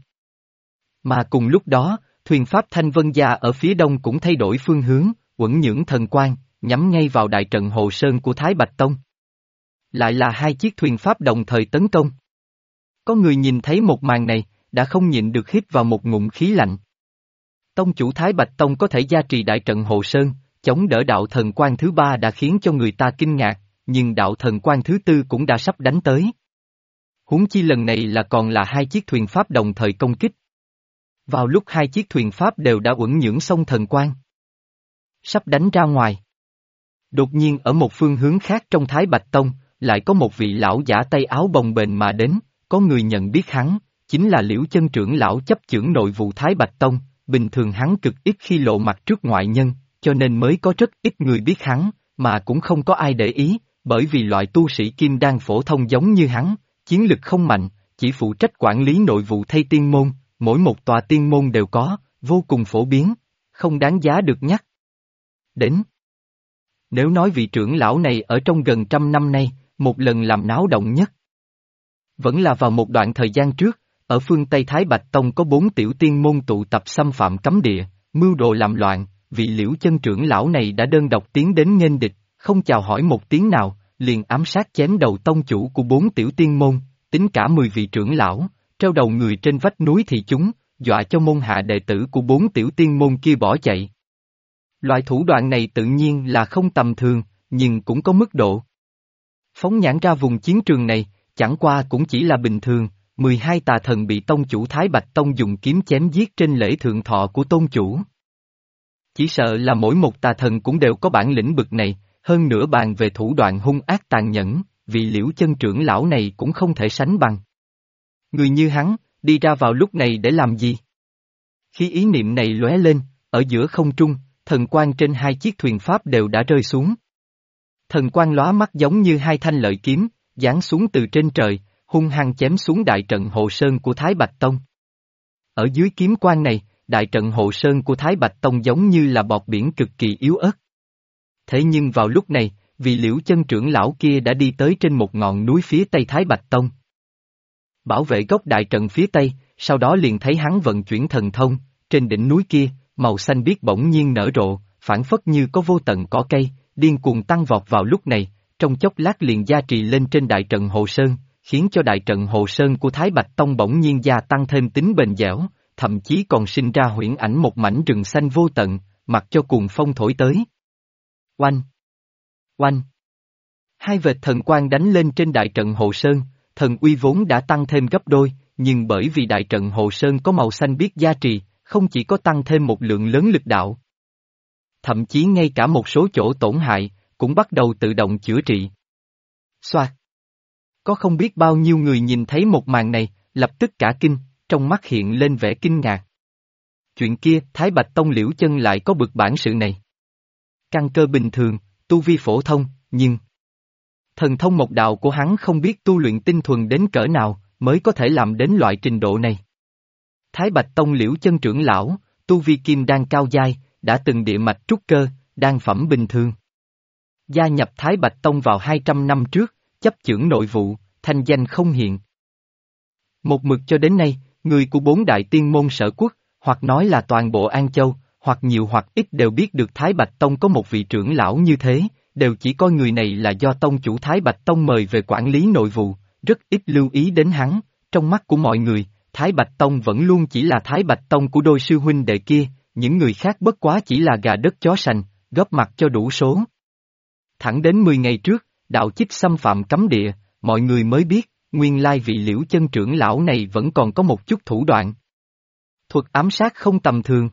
Mà cùng lúc đó, thuyền pháp Thanh Vân Gia ở phía đông cũng thay đổi phương hướng, uẩn nhưỡng thần quang, nhắm ngay vào đại trận hộ sơn của Thái Bạch Tông. Lại là hai chiếc thuyền pháp đồng thời tấn công. Có người nhìn thấy một màn này, đã không nhịn được hít vào một ngụm khí lạnh. Tông chủ Thái Bạch Tông có thể gia trì đại trận hộ sơn, chống đỡ đạo thần quang thứ ba đã khiến cho người ta kinh ngạc, nhưng đạo thần quang thứ tư cũng đã sắp đánh tới. Huống chi lần này là còn là hai chiếc thuyền pháp đồng thời công kích. Vào lúc hai chiếc thuyền Pháp đều đã uẩn nhưỡng xong thần quang, sắp đánh ra ngoài. Đột nhiên ở một phương hướng khác trong Thái Bạch Tông, lại có một vị lão giả tay áo bồng bềnh mà đến, có người nhận biết hắn, chính là Liễu Chân trưởng lão chấp chưởng nội vụ Thái Bạch Tông, bình thường hắn cực ít khi lộ mặt trước ngoại nhân, cho nên mới có rất ít người biết hắn, mà cũng không có ai để ý, bởi vì loại tu sĩ kim đan phổ thông giống như hắn, chiến lực không mạnh, chỉ phụ trách quản lý nội vụ thay tiên môn, mỗi một tòa tiên môn đều có, vô cùng phổ biến, không đáng giá được nhắc đến. Nếu nói vị trưởng lão này ở trong gần 100 năm nay, một lần làm náo động nhất. Vẫn là vào một đoạn thời gian trước, ở phương Tây Thái Bạch Tông có 4 tiểu tiên môn tụ tập xâm phạm cấm địa, mưu đồ làm loạn, vị Liễu Chân trưởng lão này đã đơn độc tiến đến nghênh địch, không chào hỏi một tiếng nào, liền ám sát chém đầu tông chủ của 4 tiểu tiên môn, tính cả 10 vị trưởng lão, treo đầu người trên vách núi thì chúng, dọa cho môn hạ đệ tử của 4 tiểu tiên môn kia bỏ chạy. Loại thủ đoạn này tự nhiên là không tầm thường, nhưng cũng có mức độ. Phóng nhãn ra vùng chiến trường này, chẳng qua cũng chỉ là bình thường, 12 tà thần bị tông chủ Thái Bạch Tông dùng kiếm chém giết trên lễ thượng thọ của tôn chủ. Chỉ sợ là mỗi một tà thần cũng đều có bản lĩnh bực này, hơn nữa bàn về thủ đoạn hung ác tàn nhẫn, vị Liễu Chân trưởng lão này cũng không thể sánh bằng. Người như hắn, đi ra vào lúc này để làm gì? Khi ý niệm này lóe lên, ở giữa không trung, thần quang trên hai chiếc thuyền Pháp đều đã rơi xuống. Thần quang lóa mắt giống như hai thanh lợi kiếm, giáng xuống từ trên trời, hung hăng chém xuống đại trận hộ sơn của Thái Bạch Tông. Ở dưới kiếm quang này, đại trận hộ sơn của Thái Bạch Tông giống như là bọt biển cực kỳ yếu ớt. Thế nhưng vào lúc này, vị Liễu Chân trưởng lão kia đã đi tới trên một ngọn núi phía tây Thái Bạch Tông. Bảo vệ gốc đại trận phía tây, sau đó liền thấy hắn vận chuyển thần thông, trên đỉnh núi kia, màu xanh biếc bỗng nhiên nở rộ, phảng phất như có vô tận cỏ cây, điên cuồng tăng vọt vào lúc này, trong chốc lát liền gia trì lên trên đại trận Hồ Sơn, khiến cho đại trận Hồ Sơn của Thái Bạch Tông bỗng nhiên gia tăng thêm tính bền dẻo, thậm chí còn sinh ra huyễn ảnh một mảnh rừng xanh vô tận, mặc cho cuồng phong thổi tới. Oanh! Oanh! Hai vệt thần quang đánh lên trên đại trận Hồ Sơn, thần uy vốn đã tăng thêm gấp đôi, nhưng bởi vì đại trận Hồ Sơn có màu xanh biếc gia trì, không chỉ có tăng thêm một lượng lớn lực đạo. Thậm chí ngay cả một số chỗ tổn hại, cũng bắt đầu tự động chữa trị. Xoạt! Có không biết bao nhiêu người nhìn thấy một màn này, lập tức cả kinh, trong mắt hiện lên vẻ kinh ngạc. Chuyện kia, Thái Bạch Tông Liễu Chân lại có bực bản sự này. Căn cơ bình thường, tu vi phổ thông, nhưng thần thông một đạo của hắn không biết tu luyện tinh thuần đến cỡ nào, mới có thể làm đến loại trình độ này. Thái Bạch Tông Liễu Chân trưởng lão, tu vi kim đan cao giai, đã từng địa mạch trúc cơ, đan phẩm bình thường. Gia nhập Thái Bạch Tông vào 200 năm trước, chấp chưởng nội vụ, thanh danh không hiện. Một mực cho đến nay, người của 4 đại tiên môn sở quốc, hoặc nói là toàn bộ An Châu, hoặc nhiều hoặc ít đều biết được Thái Bạch Tông có một vị trưởng lão như thế, đều chỉ coi người này là do tông chủ Thái Bạch Tông mời về quản lý nội vụ, rất ít lưu ý đến hắn, trong mắt của mọi người, Thái Bạch Tông vẫn luôn chỉ là Thái Bạch Tông của đôi sư huynh đệ kia, những người khác bất quá chỉ là gà đất chó sành, góp mặt cho đủ số. Thẳng đến 10 ngày trước, đạo chích xâm phạm cấm địa, mọi người mới biết, nguyên lai vị Liễu Chân trưởng lão này vẫn còn có một chút thủ đoạn. Thuật ám sát không tầm thường.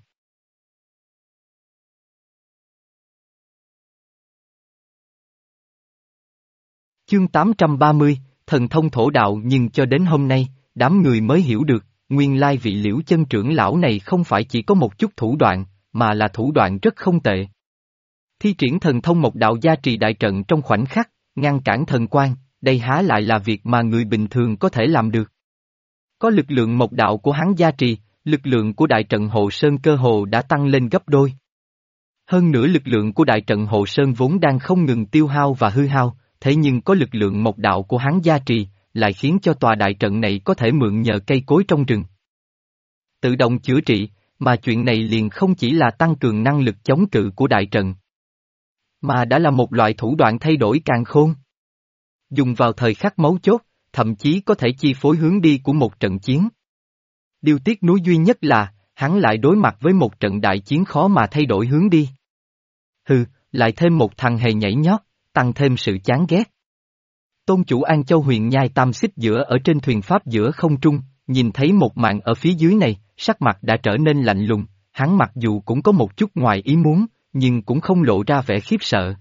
Chương 830, thần thông thổ đạo, nhưng cho đến hôm nay, đám người mới hiểu được, nguyên lai vị Liễu Chân trưởng lão này không phải chỉ có một chút thủ đoạn, mà là thủ đoạn rất không tệ. Thi triển thần thông một đạo gia trì đại trận trong khoảnh khắc, ngăn cản thần quang, đây há lại là việc mà người bình thường có thể làm được. Có lực lượng một đạo của hắn gia trì, lực lượng của đại trận Hồ Sơn cơ hồ đã tăng lên gấp đôi. Hơn nữa lực lượng của đại trận Hồ Sơn vốn đang không ngừng tiêu hao và hư hao, thế nhưng có lực lượng một đạo của hắn gia trì, lại khiến cho tòa đại trận này có thể mượn nhờ cây cối trong rừng tự động chữa trị, mà chuyện này liền không chỉ là tăng cường năng lực chống cự của đại trận, mà đã là một loại thủ đoạn thay đổi càn khôn. Dùng vào thời khắc mấu chốt, thậm chí có thể chi phối hướng đi của một trận chiến. Điều tiếc nuối duy nhất là, hắn lại đối mặt với một trận đại chiến khó mà thay đổi hướng đi. Hừ, lại thêm một thằng hề nhảy nhót, tăng thêm sự chán ghét. Tôn chủ An Châu Huyền Nhai Tam Xích giữa ở trên thuyền Pháp giữa không trung, nhìn thấy một màn ở phía dưới này, sắc mặt đã trở nên lạnh lùng, hắn mặc dù cũng có một chút ngoài ý muốn, nhưng cũng không lộ ra vẻ khiếp sợ.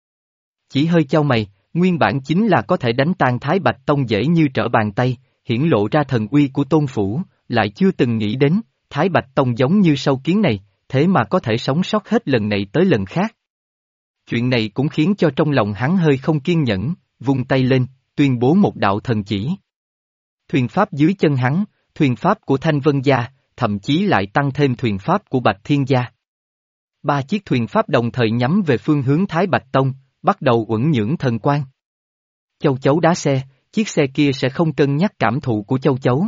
Chỉ hơi chau mày, nguyên bản chính là có thể đánh tan Thái Bạch Tông dễ như trở bàn tay, hiển lộ ra thần uy của Tôn Phủ, lại chưa từng nghĩ đến, Thái Bạch Tông giống như sâu kiến này, thế mà có thể sống sót hết lần này tới lần khác. Chuyện này cũng khiến cho trong lòng hắn hơi không kiên nhẫn, vung tay lên, tuyên bố một đạo thần chỉ. Thuyền pháp dưới chân hắn, thuyền pháp của Thanh Vân Gia, thậm chí lại tăng thêm thuyền pháp của Bạch Thiên Gia. 3 chiếc thuyền pháp đồng thời nhắm về phương hướng Thái Bạch Tông, bắt đầu uẩn nhưỡng thần quang. Châu chấu đá xe, chiếc xe kia sẽ không cân nhắc cảm thụ của châu chấu.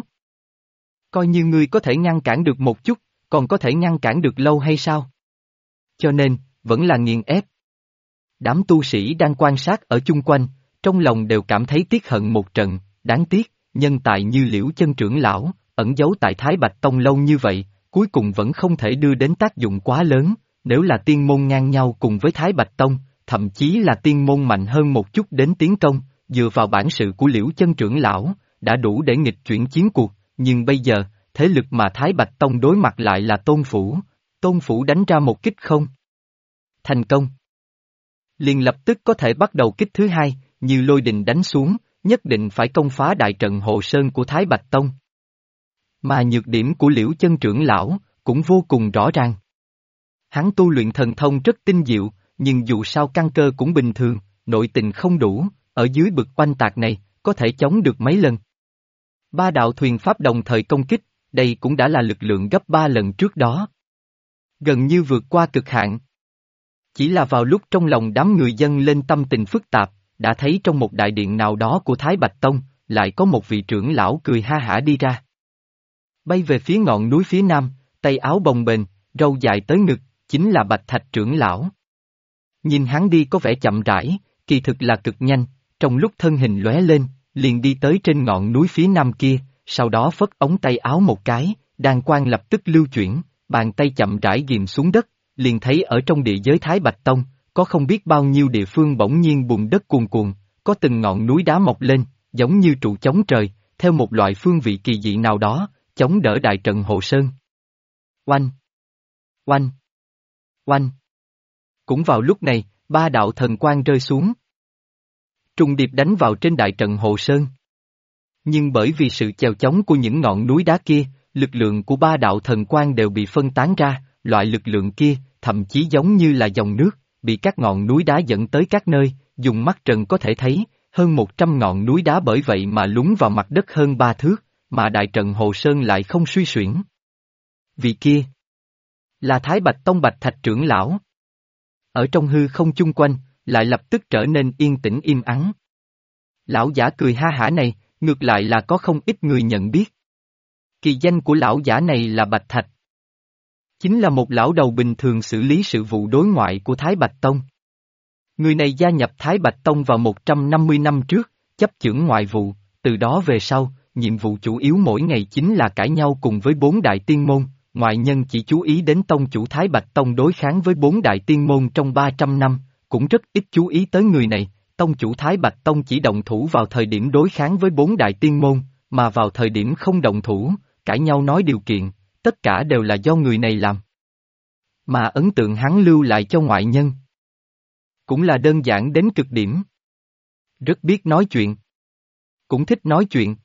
Coi như ngươi có thể ngăn cản được một chút, còn có thể ngăn cản được lâu hay sao? Cho nên, vẫn là nghiền ép. Đám tu sĩ đang quan sát ở chung quanh, trong lòng đều cảm thấy tiếc hận một trận, đáng tiếc, nhân tài như Liễu Chân trưởng lão, ẩn giấu tại Thái Bạch Tông lâu như vậy, cuối cùng vẫn không thể đưa đến tác dụng quá lớn, nếu là tiên môn ngang nhau cùng với Thái Bạch Tông, thậm chí là tiên môn mạnh hơn một chút đến tiến công, dựa vào bản sự của Liễu Chân trưởng lão, đã đủ để nghịch chuyển chiến cuộc, nhưng bây giờ, thế lực mà Thái Bạch Tông đối mặt lại là Tôn Phủ đánh ra một kích không thành công. Liền lập tức có thể bắt đầu kích thứ hai, như lôi đình đánh xuống, nhất định phải công phá đại trận hộ sơn của Thái Bạch Tông. Mà nhược điểm của Liễu Chân trưởng lão, cũng vô cùng rõ ràng. Hắn tu luyện thần thông rất tinh diệu, nhưng dù sao căn cơ cũng bình thường, nội tình không đủ, ở dưới bực oanh tạc này, có thể chống được mấy lần. 3 đạo thuyền pháp đồng thời công kích, đây cũng đã là lực lượng gấp 3 lần trước đó. Gần như vượt qua cực hạn. Chỉ là vào lúc trong lòng đám người dân lên tâm tình phức tạp, đã thấy trong một đại điện nào đó của Thái Bạch Tông, lại có một vị trưởng lão cười ha hả đi ra. Bay về phía ngọn núi phía nam, tay áo bồng bềnh, râu dài tới ngực, chính là Bạch Thạch trưởng lão. Nhìn hắn đi có vẻ chậm rãi, kỳ thực là cực nhanh, trong lúc thân hình lóe lên, liền đi tới trên ngọn núi phía nam kia, sau đó phất ống tay áo một cái, đan quang lập tức lưu chuyển, bàn tay chậm rãi ghim xuống đất, liền thấy ở trong địa giới Thái Bạch Tông, có không biết bao nhiêu địa phương bỗng nhiên bùn đất cuồn cuộn, có từng ngọn núi đá mọc lên, giống như trụ chống trời, theo một loại phương vị kỳ dị nào đó, chống đỡ đại trận hộ sơn. Oanh! Oanh! Oanh! Cũng vào lúc này, 3 đạo thần quang rơi xuống. Trùng điệp đánh vào trên đại trận hộ sơn. Nhưng bởi vì sự chèo chống của những ngọn núi đá kia, lực lượng của 3 đạo thần quang đều bị phân tán ra, loại lực lượng kia, thậm chí giống như là dòng nước, bị các ngọn núi đá dẫn tới các nơi, dùng mắt trần có thể thấy, hơn 100 ngọn núi đá bởi vậy mà lún vào mặt đất hơn 3 thước, mà đại trận Hồ Sơn lại không suy xuyển. Vị kia là Thái Bạch Tông Bạch Thạch trưởng lão. Ở trong hư không chung quanh, lại lập tức trở nên yên tĩnh im ắng. Lão giả cười ha hả này, ngược lại là có không ít người nhận biết. Kỳ danh của lão giả này là Bạch Thạch. Chính là một lão đầu bình thường xử lý sự vụ đối ngoại của Thái Bạch Tông. Người này gia nhập Thái Bạch Tông vào 150 năm trước, chấp chưởng ngoại vụ, từ đó về sau, nhiệm vụ chủ yếu mỗi ngày chính là cãi nhau cùng với 4 đại tiên môn, ngoại nhân chỉ chú ý đến tông chủ Thái Bạch Tông đối kháng với 4 đại tiên môn trong 300 năm, cũng rất ít chú ý tới người này, tông chủ Thái Bạch Tông chỉ động thủ vào thời điểm đối kháng với 4 đại tiên môn, mà vào thời điểm không động thủ, cãi nhau nói điều kiện, tất cả đều là do người này làm. Mà ấn tượng hắn lưu lại cho ngoại nhân cũng là đơn giản đến cực điểm. Rất biết nói chuyện. Cũng thích nói chuyện.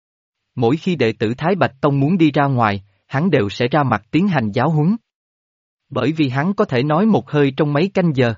Mỗi khi đệ tử Thái Bạch Tông muốn đi ra ngoài, hắn đều sẽ ra mặt tiến hành giáo huấn. Bởi vì hắn có thể nói một hơi trong mấy canh giờ.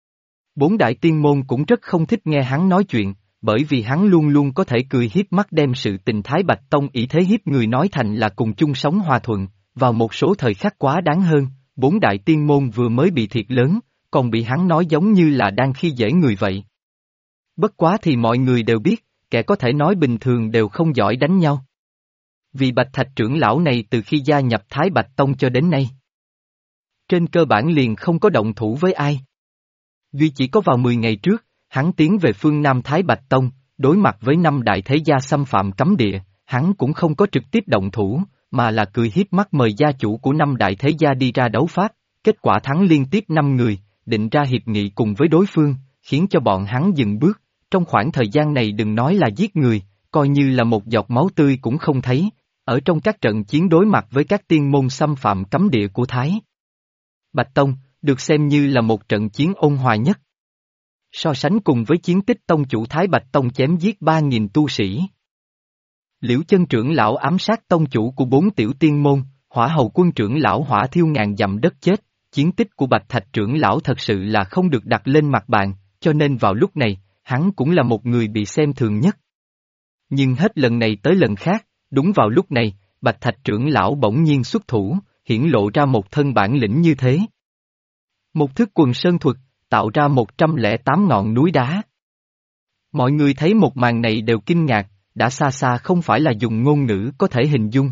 4 đại tiên môn cũng rất không thích nghe hắn nói chuyện, bởi vì hắn luôn luôn có thể cười hiếp mắt đem sự tình Thái Bạch Tông ý thế hiếp người nói thành là cùng chung sống hòa thuận, vào một số thời khắc quá đáng hơn, 4 đại tiên môn vừa mới bị thiệt lớn, còn bị hắn nói giống như là đang khi dễ người vậy. Bất quá thì mọi người đều biết, kẻ có thể nói bình thường đều không giỏi đánh nhau. Vì Bạch Thạch trưởng lão này từ khi gia nhập Thái Bạch Tông cho đến nay, trên cơ bản liền không có động thủ với ai. Duy chỉ có vào 10 ngày trước, hắn tiến về phương Nam Thái Bạch Tông, đối mặt với 5 đại thế gia xâm phạm cấm địa, hắn cũng không có trực tiếp động thủ, mà là cười hiếp mắt mời gia chủ của 5 đại thế gia đi ra đấu pháp, kết quả thắng liên tiếp 5 người, định ra hiệp nghị cùng với đối phương, khiến cho bọn hắn dừng bước, trong khoảng thời gian này đừng nói là giết người, coi như là một giọt máu tươi cũng không thấy, ở trong các trận chiến đối mặt với các tiên môn xâm phạm cấm địa của Thái Bạch Tông, được xem như là một trận chiến ôn hòa nhất. So sánh cùng với chiến tích tông chủ Thái Bạch Tông chém giết 3.000 tu sĩ. Liễu Chân trưởng lão ám sát tông chủ của 4 tiểu tiên môn, Hỏa Hầu quân trưởng lão hỏa thiêu ngàn dặm đất chết, chiến tích của Bạch Thạch trưởng lão thật sự là không được đặt lên mặt bàn, cho nên vào lúc này, hắn cũng là một người bị xem thường nhất. Nhưng hết lần này tới lần khác, đúng vào lúc này, Bạch Thạch trưởng lão bỗng nhiên xuất thủ, hiển lộ ra một thân bản lĩnh như thế. Một thức quần sơn thuật, tạo ra 108 ngọn núi đá. Mọi người thấy một màn này đều kinh ngạc, đã xa xa không phải là dùng ngôn ngữ có thể hình dung.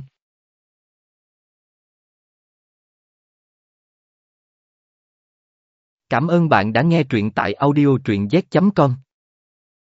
Cảm ơn bạn đã nghe truyện tại audio truyện z.com.